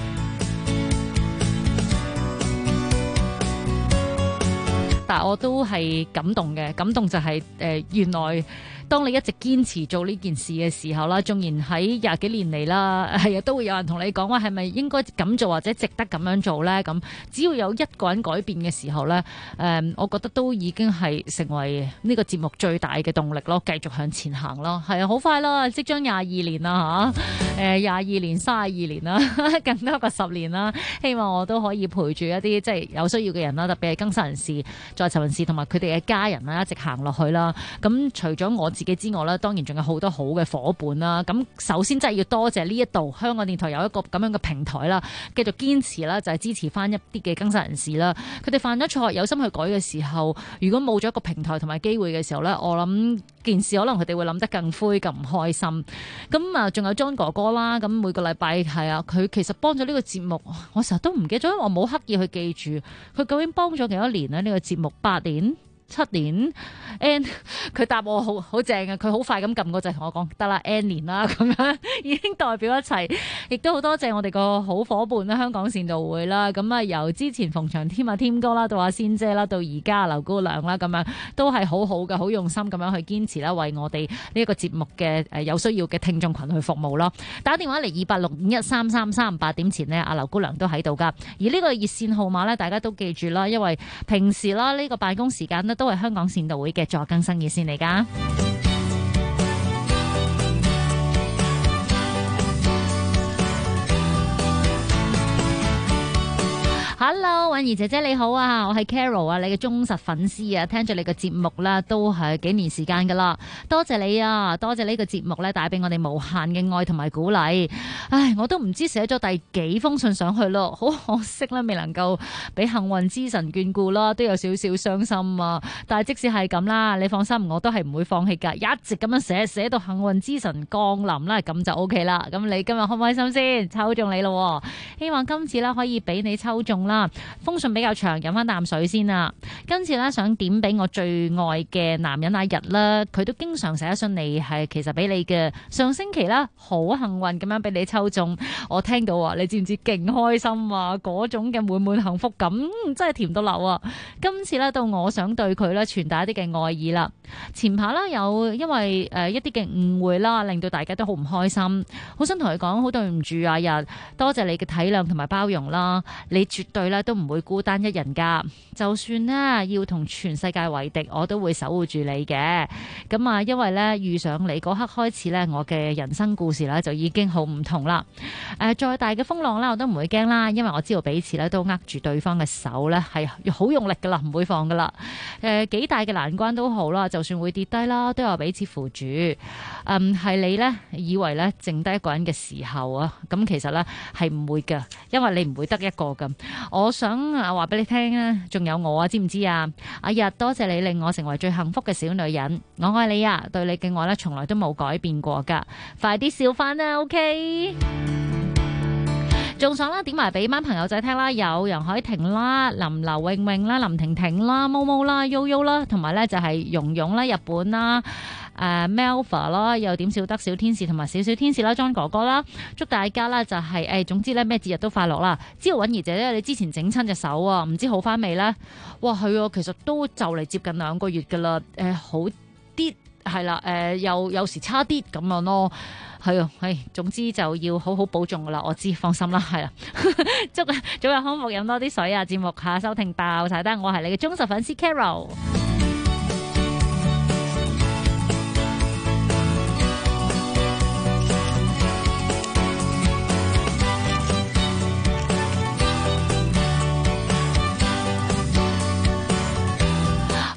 但我都係感動嘅，感動就係原來當你一直堅持做呢件事嘅時候啦，縱然喺20幾年嚟啦，係啊都會有人同你講話係咪應該咁做或者值得咁樣做咧？咁只要有一個人改變嘅時候咧，我覺得都已經係成為呢個節目最大嘅動力咯，繼續向前行咯。係啊，好快啦，即將22年啦嚇，22年、32年啦，更多個10年啦。希望我都可以陪住一啲即係有需要嘅人啦，特別係更生人士、在囚人士同埋佢哋嘅家人啦，一直行落去啦。咁除咗我自己之外啦，當然仲有好多好嘅伙伴啦。咁首先真係要多謝呢一度香港電台有一個咁樣嘅平台啦，繼續堅持啦，就係支持翻一啲嘅更生人士啦。佢哋犯咗錯，有心去改嘅時候，如果冇咗一個平台同埋機會嘅時候咧，我諗件事可能佢哋會諗得更灰、更唔開心。咁啊，仲有 John 哥哥啦，咁每個禮拜係啊，佢其實幫咗呢個節目，我成日都唔記得咗，因為我冇刻意去記住佢究竟幫咗幾多年咧？呢個節目8年。7年 N 佢答我好正嘅，佢好快咁撳個掣同我講得啦 N 年啦，咁樣已經代表一切，亦都好多謝我哋個好伙伴啦，香港善導會啦，咁啊由之前馮長添啊添哥啦，到阿仙姐啦，到而家劉姑娘啦，咁樣都係好好嘅，好用心咁樣去堅持啦，為我哋呢一個節目嘅有需要嘅聽眾群去服務咯。打電話嚟28613338，8點前呢，阿劉姑娘都喺度噶。而呢個熱線號碼咧，大家都記住啦，因為平時啦呢個辦公時間呢，都係香港善導會嘅助更生熱線嚟㗎。Hello， 韻儀姐姐你好啊，我係 Carol 啊，你嘅忠實粉絲啊，聽咗你嘅節目啦，都係幾年時間噶啦，多謝你啊，多謝呢個節目咧，帶俾我哋無限嘅愛同埋鼓勵。唉，我都唔知寫咗第幾封信上去咯，好可惜啦，未能夠俾幸運之神眷顧啦，都有少少傷心啊。但係即使係咁啦，你放心，我都係唔會放棄噶，一直咁樣寫到幸運之神降臨啦，咁就 OK 啦。咁你今日開唔開心先？抽中你咯，希望今次啦可以俾你抽中啦。封信比較長，飲翻啖水先啦。今次咧想點俾我最愛嘅男人阿日啦，佢都經常寫信嚟，係其實俾你嘅。上星期啦，好幸運咁樣俾你抽中，我聽到啊，你知唔知勁開心啊？嗰種嘅滿滿幸福感，真係甜到流啊！今次咧到我想對佢咧傳達一啲嘅愛意啦。前排啦有因為一啲嘅誤會啦，令到大家都好唔開心，好想同佢講好對唔住阿日，多謝你嘅體諒同埋包容啦，你絕對咧都唔會孤單一人噶，就算呢要同全世界為敵，我都會守護住你嘅。咁啊，因為咧遇上你嗰刻開始咧，我嘅人生故事咧就已經好唔同啦。再大嘅風浪啦，我都唔會驚啦，因為我知道彼此咧都握住對方嘅手咧係好用力噶啦，唔會放噶啦。幾大嘅難關都好啦，就算會跌低啦，都有彼此扶住。係你咧以為咧剩低一個人嘅時候啊，咁其實咧係唔會噶，因為你唔會得一個噶。我想話俾你聽啊，仲有我啊，知唔知啊？阿日，多謝你令我成為最幸福嘅小女人，我愛你啊！對你嘅愛咧，從來都冇改變過噶，快啲笑翻啦 ，OK？ 仲想啦，點埋俾班朋友仔聽啦，有楊海婷啦、林劉穎穎啦、林婷婷啦、毛毛啦、悠啦，同埋咧就係蓉蓉啦、日本啦。Melva 啦，又點少得小天使同埋小小天使啦 ，John 哥哥啦，祝大家啦就係總之咧咩節日都快樂啦！知道韻儀姐咧，你之前整親隻手啊，唔知好翻未咧？哇，係啊，其實都就嚟接近2個月噶啦，好啲係啦，又有時差啲咁樣咯，係啊，總之就要好好保重噶啦，我知，放心啦，係啦，祝早日康復，飲多啲水啊！節目下收聽爆晒得，我係你嘅忠實粉絲 Carol。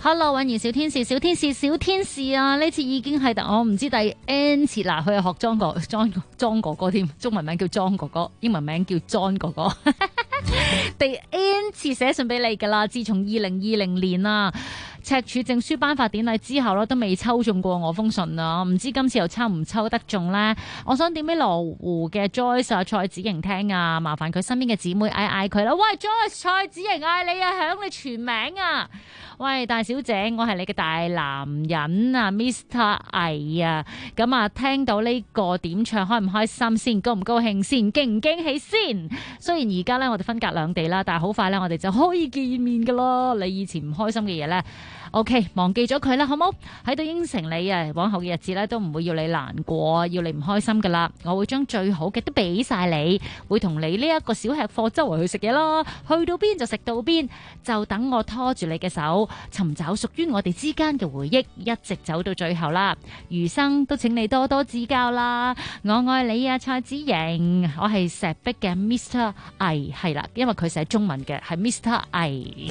Hello， 允兒小天使，小天使，小天使啊！呢次已經係我唔知第 N 次啦，佢係學莊哥哥添，中文名叫莊哥哥，英文名叫 John 哥哥。第 N 次寫信俾你噶啦，自從2020年啊赤柱證書頒發典禮之後咧，都未抽中過我封信啊！唔知今次又抽唔抽得中呢？我想點俾羅湖嘅 Joyce 啊蔡子瑩聽啊，麻煩佢身邊嘅姊妹嗌佢啦。喂 Joyce 蔡子瑩嗌你啊，響你全名啊！喂大小姐，我係你嘅大男人啊 Mr. 毅啊！咁啊，聽到呢個點唱開唔開心先，高唔高興先，驚唔驚喜先？雖然而家咧我哋分隔兩地啦，但係好快咧我哋就可以見面噶啦。你以前唔開心嘅嘢咧，OK， 忘記咗佢啦，好冇？喺度應承你啊，往後嘅日子咧都唔會要你難過，要你唔開心噶啦。我會將最好嘅都俾晒你，會同你呢一個小吃貨周圍去食嘢啦，去到邊就食到邊，就等我拖住你嘅手，尋找屬於我哋之間嘅回憶，一直走到最後啦。餘生都請你多多指教啦。我愛你啊，蔡子瑩，我係石壁嘅 Mr. 毅，係啦，因為佢寫中文嘅係 Mr. 毅。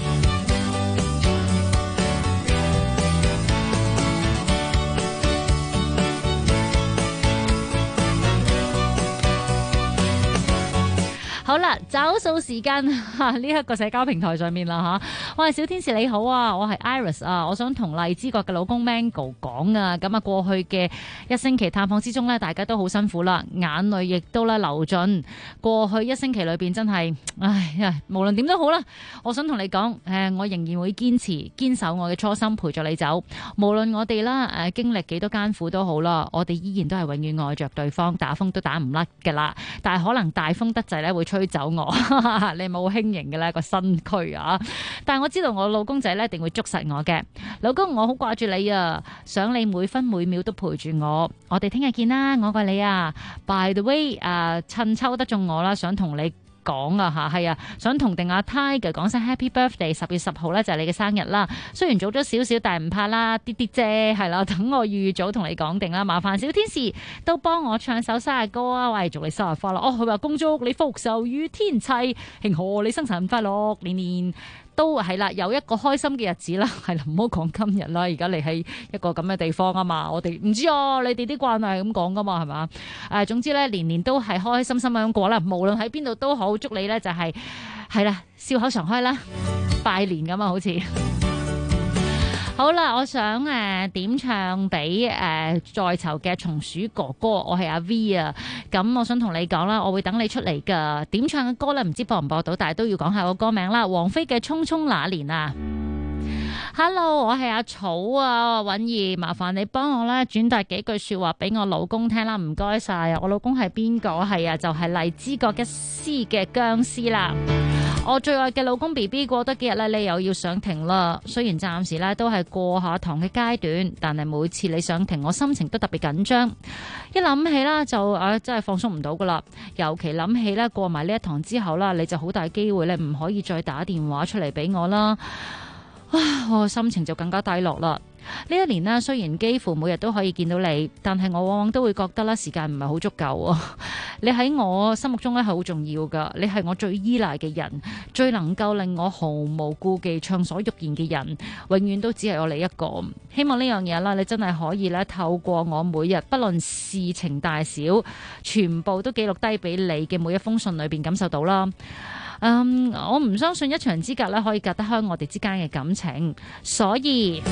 好啦，找數時間呢一個社交平台上面啦吓，我係小天使你好啊，我係 Iris 啊，我想同荔枝角嘅老公 Mango 講啊，咁啊過去嘅一星期探訪之中呢，大家都好辛苦啦，眼淚亦都咧流盡，過去一星期裏邊真係，唉，無論點都好啦，我想同你講，我仍然會堅守我嘅初心，陪住你走，無論我哋啦經歷幾多艱苦都好啦，我哋依然都係永遠愛着對方，打風都打唔甩噶啦，但係可能大風得滯咧會吹走我，你冇輕盈嘅咧個身軀啊！但係我知道我老公仔咧一定會捉實我嘅，老公我好掛住你啊，想你每分每秒都陪住我。我哋聽日見啦，我愛你啊 ！By the way， 趁抽得中我啦，想同你講啊吓，係啊，想同定阿 Tiger 講聲 Happy Birthday， 10月10號咧就係你嘅生日啦。雖然早咗少少，但係唔怕啦，啲啫，係啦，等我預早同你講定啦。麻煩小天使都幫我唱首生日歌啊！喂，祝你生日快樂！哦，佢話恭祝你福壽與天齊，慶賀你生辰快樂，年年都係啦，有一個開心嘅日子啦，係啦，唔好講今日啦，而家你喺一個咁嘅地方啊嘛，我哋唔知啊，你哋啲慣例係咁講噶嘛，係嘛？總之咧，年年都係開開心心咁樣過啦，無論喺邊度都好，祝你咧就係啦，笑口常開啦，拜年咁啊，好似。好啦，我想點唱俾在囚嘅松鼠哥哥，我係阿 V 啊，咁我想同你講啦，我會等你出嚟噶。點唱嘅歌咧，唔知播唔播到，但係都要講下個歌名啦。王菲嘅《匆匆那年》啊。Hello， 我係阿草啊，允兒，麻煩你幫我咧轉達幾句說話俾我老公聽啦，唔該晒啊！我老公係邊個？係啊，就係荔枝角一絲嘅僵屍啦。我最愛嘅老公 BB 過得幾日咧，你又要上庭啦。雖然暫時咧都係過下堂嘅階段，但係每次你上庭，我心情都特別緊張。一諗起啦，就真係放鬆唔到噶啦。尤其諗起咧過埋呢一堂之後啦，你就好大機會咧唔可以再打電話出嚟俾我啦。我心情就更加低落啦。呢一年呢，雖然幾乎每日都可以見到你，但係我往往都會覺得啦，時間唔係好足夠啊。你喺我心目中咧係好重要噶，你係我最依賴嘅人，最能夠令我毫無顧忌暢所欲言嘅人，永遠都只係我你一個。希望呢樣嘢啦，你真係可以咧透過我每日不論事情大小，全部都記錄低俾你嘅每一封信裏邊感受到啦。我唔相信一牆之隔咧可以隔得開我哋之間嘅感情，所以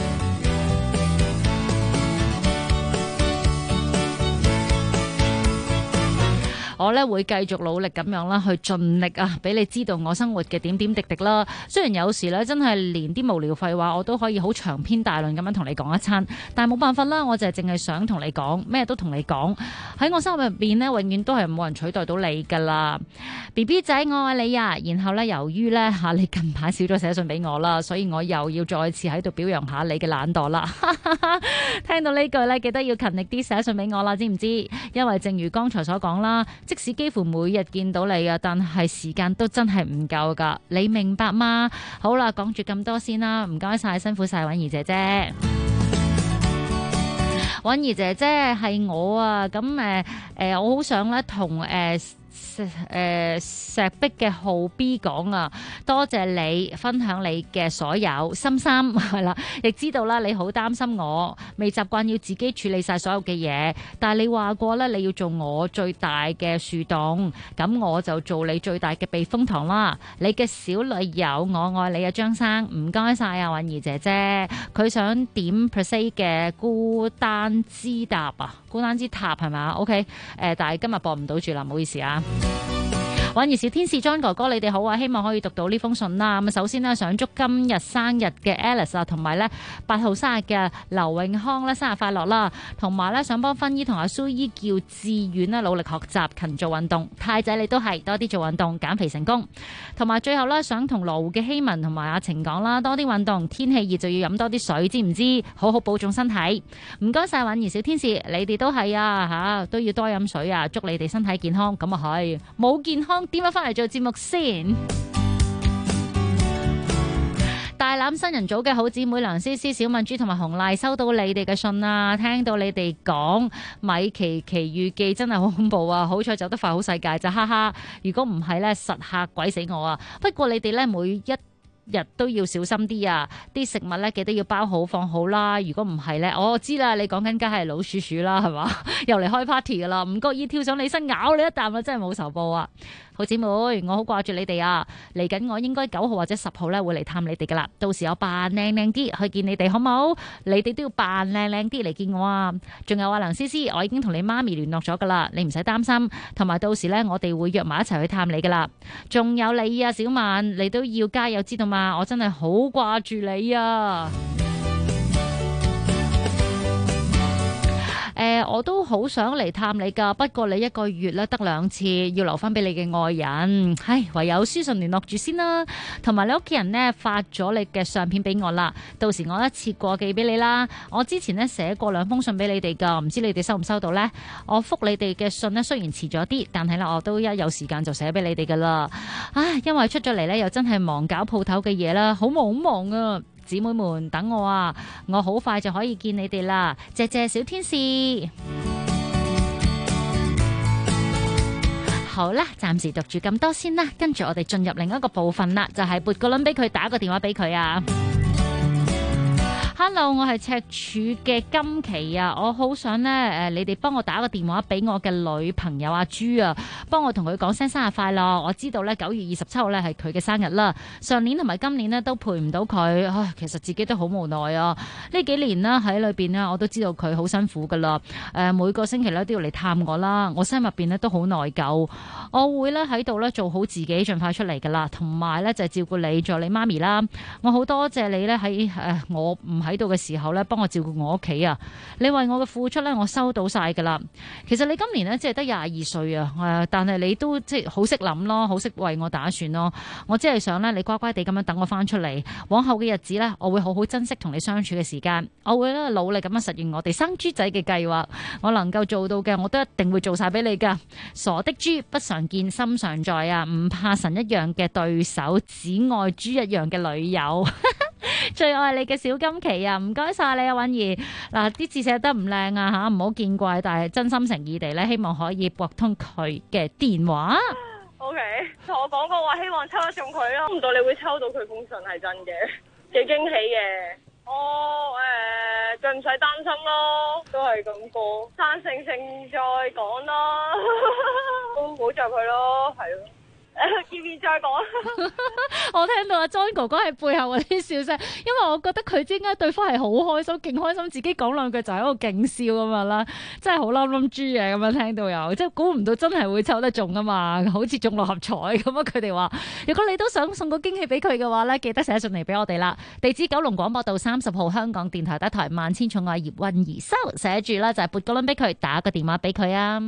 我咧會繼續努力咁樣啦，去盡力啊，俾你知道我生活嘅點點滴滴啦。雖然有時咧真係連啲無聊廢話我都可以好長篇大論咁樣同你講一餐，但係冇辦法啦，我就係淨係想同你講，咩都同你講。喺我心入邊呢，永遠都係冇人取代到你噶啦。BB 仔，我愛你啊！然後咧，由於咧你近排少咗寫信俾我啦，所以我又要再次喺度表揚下你嘅懶惰啦。聽到呢句咧，記得要勤力啲寫信俾我啦，知唔知？因為正如剛才所講啦，即使幾乎每日見到你啊，但係時間都真係唔夠噶，你明白嗎？好啦，講住咁多先啦，唔該晒，辛苦晒，允兒姐姐。允兒姐姐係我啊，咁我好想咧同石壁嘅浩 B 講啊，多謝你分享你嘅所有心心係啦，亦知道啦，你好擔心我未習慣要自己處理晒所有嘅嘢，但係你話過咧，你要做我最大嘅樹洞，咁我就做你最大嘅避風塘啦。你嘅小女友，我愛你啊，張生，唔該晒啊，允兒姐姐，佢想點 per se 嘅孤單之塔啊，孤單之塔係咪？OK， 但係今日播唔到住啦，唔好意思啊。允兒小天使 John 哥哥，你哋好啊！希望可以讀到呢封信啦。咁首先呢，想祝今日生日嘅 Alice 啊，同埋咧8號生日嘅劉永康咧生日快樂啦。同埋咧想幫芬姨同阿蘇姨叫志遠咧努力學習勤做運動。太仔你都係多啲做運動，減肥成功。同埋最後咧想同羅湖嘅希文同埋阿晴講啦，多啲運動，天氣熱就要飲多啲水，知唔知？好好保重身體。唔該晒允兒小天使，你哋都係啊嚇，都要多飲水啊！祝你哋身體健康。咁啊係，冇健康點樣翻嚟做節目先？大欖新人組嘅好姊妹梁思思、小敏珠同埋紅麗收到你哋嘅信啊，聽到你哋講米奇奇遇記真係好恐怖啊！好彩走得快好世界就哈哈，如果唔係呢，實嚇鬼死我啊！不過你哋呢，每一日都要小心啲啊！啲食物咧記得要包好放好啦。如果唔係咧，我知啦，你講緊梗係老鼠鼠啦，係嘛？又嚟開 party 噶啦，唔覺意跳上你身咬你一啖啊！真係冇仇報啊！好姊妹，我好掛住你哋啊！嚟緊我應該9號或者10號咧會嚟探你哋噶啦。到時我扮靚靚啲去見你哋好冇？你哋都要扮靚靚啲嚟見我啊！仲有啊，梁思思，我已經同你媽咪聯絡咗噶啦，你唔使擔心。同埋到時咧，我哋會約埋一齊去探你噶啦。仲有你啊，小曼，你都要加油，知道嘛？我真係好掛住你啊！我都好想嚟探你噶，不過你1個月咧得2次，要留翻俾你嘅愛人。唉，唯有書信聯絡住先啦。同埋你屋企人呢，發咗你嘅相片俾我啦，到時我一次過寄俾你啦。我之前呢寫過2封信俾你哋噶，唔知你哋收唔收到呢？我覆你哋嘅信呢，雖然遲咗啲，但係咧我都一有時間就寫俾你哋噶啦。唉，因為出咗嚟呢，又真係忙搞鋪頭嘅嘢啦，好忙啊！姊妹們等我啊，我好快就可以見你哋啦！謝謝小天使。好啦，暫時讀住咁多先啦，跟住我哋進入另一個部分啦，就係撥個輪俾佢，打個電話俾佢啊。Hello， 我係赤柱嘅金琪啊，我好想呢，你哋幫我打個電話俾我嘅女朋友阿朱啊，幫我同佢講聲生日快樂。我知道呢9月27號呢係佢嘅生日啦，上年同埋今年呢都陪唔到佢，唉，其實自己都好無奈啊。呢幾年呢喺裏邊呢，我都知道佢好辛苦噶啦，每個星期呢都要嚟探我啦，我心入邊呢都好內疚。我會呢喺度呢做好自己，盡快出嚟噶啦，同埋呢就係照顧你，助你媽咪啦。我好多謝你呢喺我唔喺度嘅時候咧，幫我照顧我屋企啊！你為我嘅付出咧，我收到晒噶啦。其實你今年咧只係得22歲啊，但係你都即係好識諗咯，好識為我打算咯。我只係想咧，你乖乖地咁樣等我翻出嚟，往後嘅日子咧，我會好好珍惜同你相處嘅時間。我會咧努力咁樣實現我哋生豬仔嘅計劃。我能夠做到嘅，我都一定會做晒俾你噶。傻的豬不常見，心常在啊！唔怕神一樣嘅對手，只愛豬一樣嘅女友。最愛你嘅小金琪啊！唔該晒你啊，允兒。嗱，啲字寫得唔靚啊吓，唔好見怪，但係真心誠意地咧，希望可以撥通佢嘅電話。 OK， 同我講過話希望抽得中佢咯，估唔到你會抽到佢封信係真嘅，幾驚喜嘅。最唔使擔心咯，都係咁過，生性性再講啦，都唔好就佢咯，係咯。見面再講。 我聽到阿 John 哥哥喺背後嗰啲笑聲，因為我覺得佢知應該對方係好開心，勁開心，自己講兩句就喺度勁笑咁樣啦，真係好冧冧豬嘅咁樣聽到有，即係估唔到真係會抽得中啊嘛，好似中6合彩咁啊！佢哋話，如果你都想送個驚喜俾佢嘅話咧，記得寫信嚟俾我哋啦。地址九龍廣播道30號香港電台第一台萬千寵愛葉韻儀收，寫住啦就係撥個輪俾佢，打個電話俾佢啊。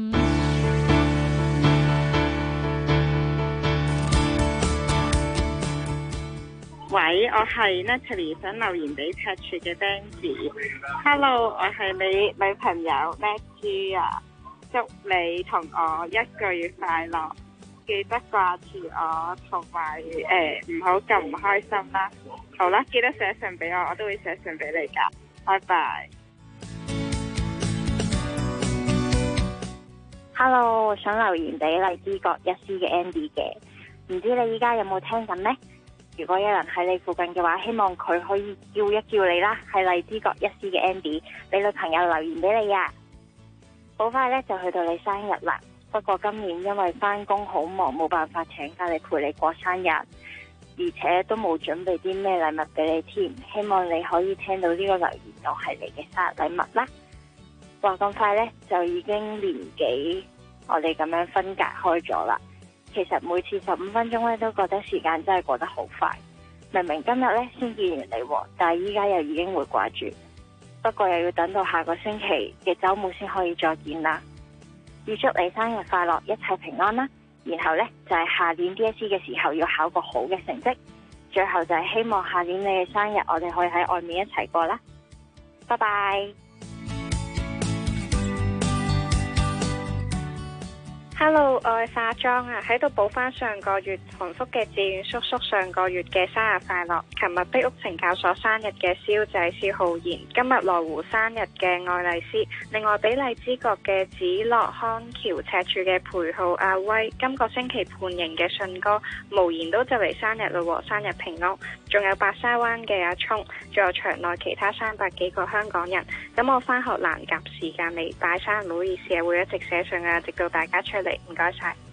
喂，我係 Natalie， 想留言俾赤柱嘅 Benji。Hello， 我係你女朋友 Natalie 啊，祝你同我1個月快樂，記得掛住我，同埋唔好咁唔開心啦。好啦，記得寫信俾我，我都會寫信俾你噶。拜拜。 Hello， 我想留言俾荔枝角1C 嘅 Andy 嘅，唔知你依家有冇聽緊呢？如果有人喺你附近嘅話，希望佢可以叫一叫你啦，係荔枝角1C 嘅 Andy， 你女朋友留言俾你啊！好快呢就去到你生日啦，不過今年因為返工好忙，冇辦法請假嚟陪你過生日，而且都冇準備啲咩禮物俾你添，希望你可以聽到呢個留言，我係你嘅生日禮物啦。話咁快呢，就已經年幾，我哋咁樣分隔開咗啦。其實每次15分鐘呢，都覺得時間真係過得好快。明明今日呢先見完你，但係依家又已經會掛住。不過又要等到下個星期嘅週末先可以再見啦。預祝你生日快樂，一切平安啦！然後呢，就係下年 DSE 嘅時候要考個好嘅成績。最後就係希望下年你嘅生日，我哋可以喺外面一齊過啦。拜拜。 Hello， 我係化妝啊，喺度補翻上個月鴻福嘅志願叔叔上個月嘅生日快樂。琴日碧屋懲教所生日嘅蕭仔蕭浩然，今日羅湖生日嘅愛麗絲，另外比荔枝角嘅子樂康橋赤柱嘅裴浩阿威，今個星期判刑嘅信哥，無言都就嚟生日啦，生日平安。仲有白沙灣嘅阿聰，仲有場內其他300幾個香港人。咁我返學難夾時間嚟拜山，唔好意思啊，會一直寫信啊，直到大家出嚟，唔該晒。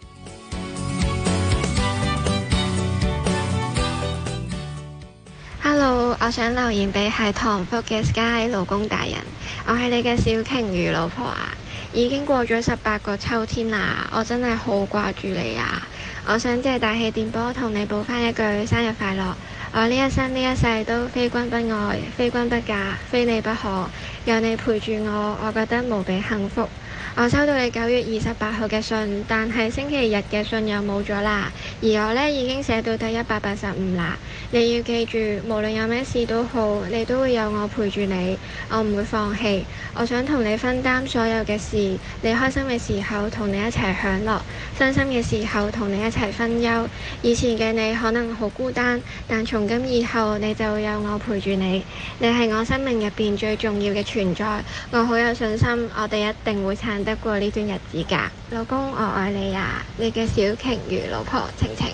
Hello， 我想留言俾係唐福嘅 Sky 老公大人，我係你嘅小鯨魚老婆啊！已經過咗18個秋天啦，我真係好掛住你啊！我想借大氣電波同你報返一句生日快樂。我呢一生呢一世都非君不愛，非君不嫁，非你不可。有你陪住我覺得無比幸福。我收到你9月28號嘅信，但係星期日嘅信又冇咗啦。而我呢已經寫到第185啦。你要記住，無論有咩事都好，你都會有我陪住你，我唔會放棄。我想同你分擔所有嘅事，你開心嘅時候同你一齊享樂，傷心嘅時候同你一齊分憂。以前嘅你可能好孤單，但從今以後你就會有我陪住你。你係我生命入邊最重要嘅存在，我好有信心，我哋一定會撐得過呢段日子㗎。老公，我愛你啊！你嘅小鯨魚老婆晴晴。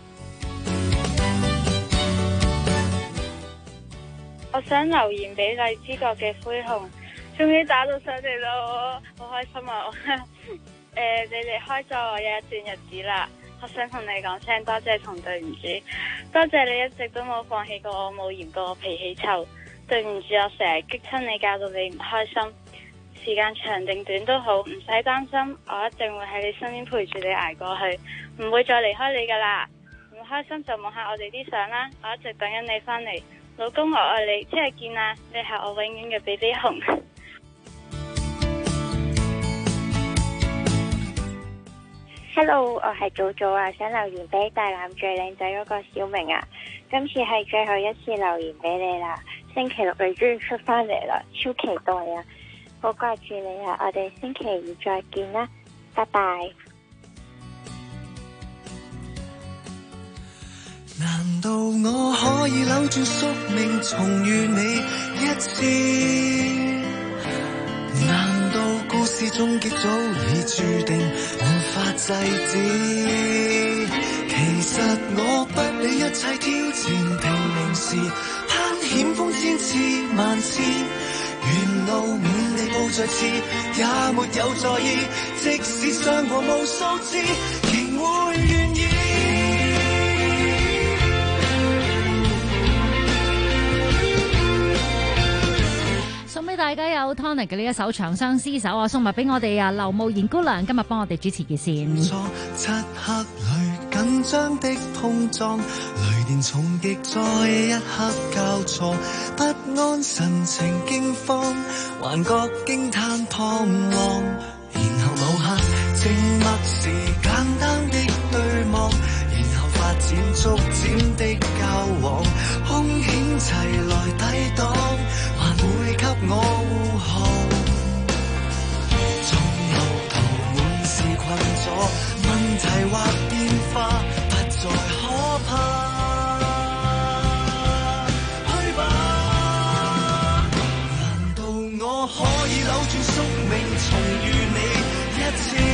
我想留言俾荔枝角嘅灰熊，終於打到上嚟啦，我好開心啊！你離開咗我有一段日子啦，我想同你講聲多謝同對唔住，多謝你一直都冇放棄過我，冇嫌過我脾氣臭，對唔住我成日激親你，搞到你唔開心。時間長定短都好，唔使擔心，我一定會喺你身邊陪住你捱過去，唔會再離開你噶啦。唔開心就望下我哋啲相啦，我一直等緊你返嚟。老公，我愛你，聽日見啊！你係我永遠嘅 BB 熊。 Hello， 我係祖祖啊，想留言俾大欖最靚仔嗰個小明啊，今次係最後一次留言俾你啦。星期六你終於出返嚟啦，超期待啊！好掛住你啊！我哋星期2再見啦，拜拜。 難道我可以扭轉宿命，重遇你一次？難道故事終結早已注定，無法制止？其實我不理一切挑戰，拼命時攀險峰千次萬次，沿路滿地布著刺，也沒有在意，即使傷過無數次，仍會願意。 送俾大家有 Tonic 嘅呢一首長相廝守啊，送埋俾我哋啊劉慕賢姑娘，今日幫我哋主持熱線。 漆黑裏緊張的碰撞，雷電重擊在一刻交錯，不安神情驚慌，幻覺驚嘆彷徨，然後某刻靜默時簡單的對望，然後發展逐漸的交往，兇險齊來抵擋，還會給我護航，縱路途滿是困阻，問題或變化不再可怕，去吧！難道我可以扭轉宿命，重遇你一次？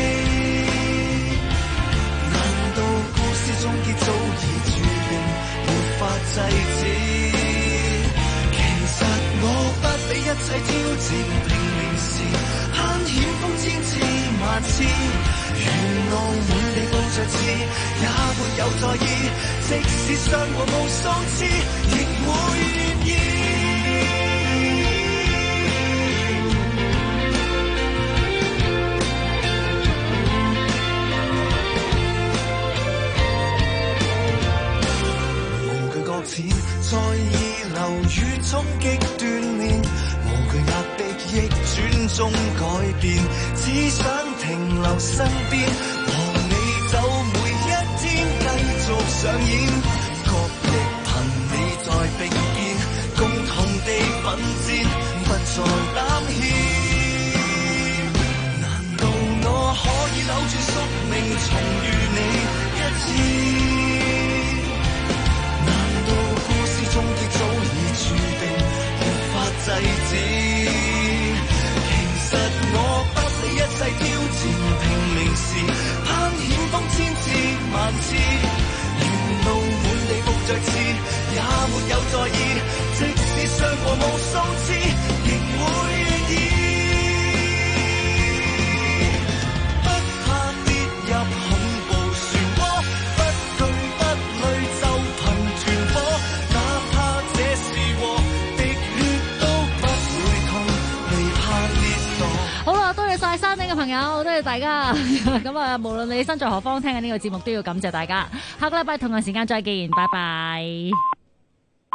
制止。其實我不理一切挑戰，拼命時攀險風千次萬次，沿路滿地布着刺，也沒有在意，即使傷過無數次，亦會願意。在意流雨衝擊鍛鍊，無懼壓迫逆轉中改變，只想停留身邊，和你走每一天繼續上演，角力憑你在並肩，共同地奮戰，不再膽怯。難道我可以扭轉宿命，重遇你一次？終結早已注定，無法制止。其實我不理一切挑戰，拼命時攀險風千次萬次，沿路滿地布着刺，也沒有在意，即使傷過無數次，亦會願意。不怕跌入恐怖漩渦，不懼不累就憑團火。 好啦，多謝晒山頂嘅朋友，多謝大家。咁啊，無論你身在何方，聽緊呢個節目都要感謝大家。下個禮拜同樣時間再見，拜拜。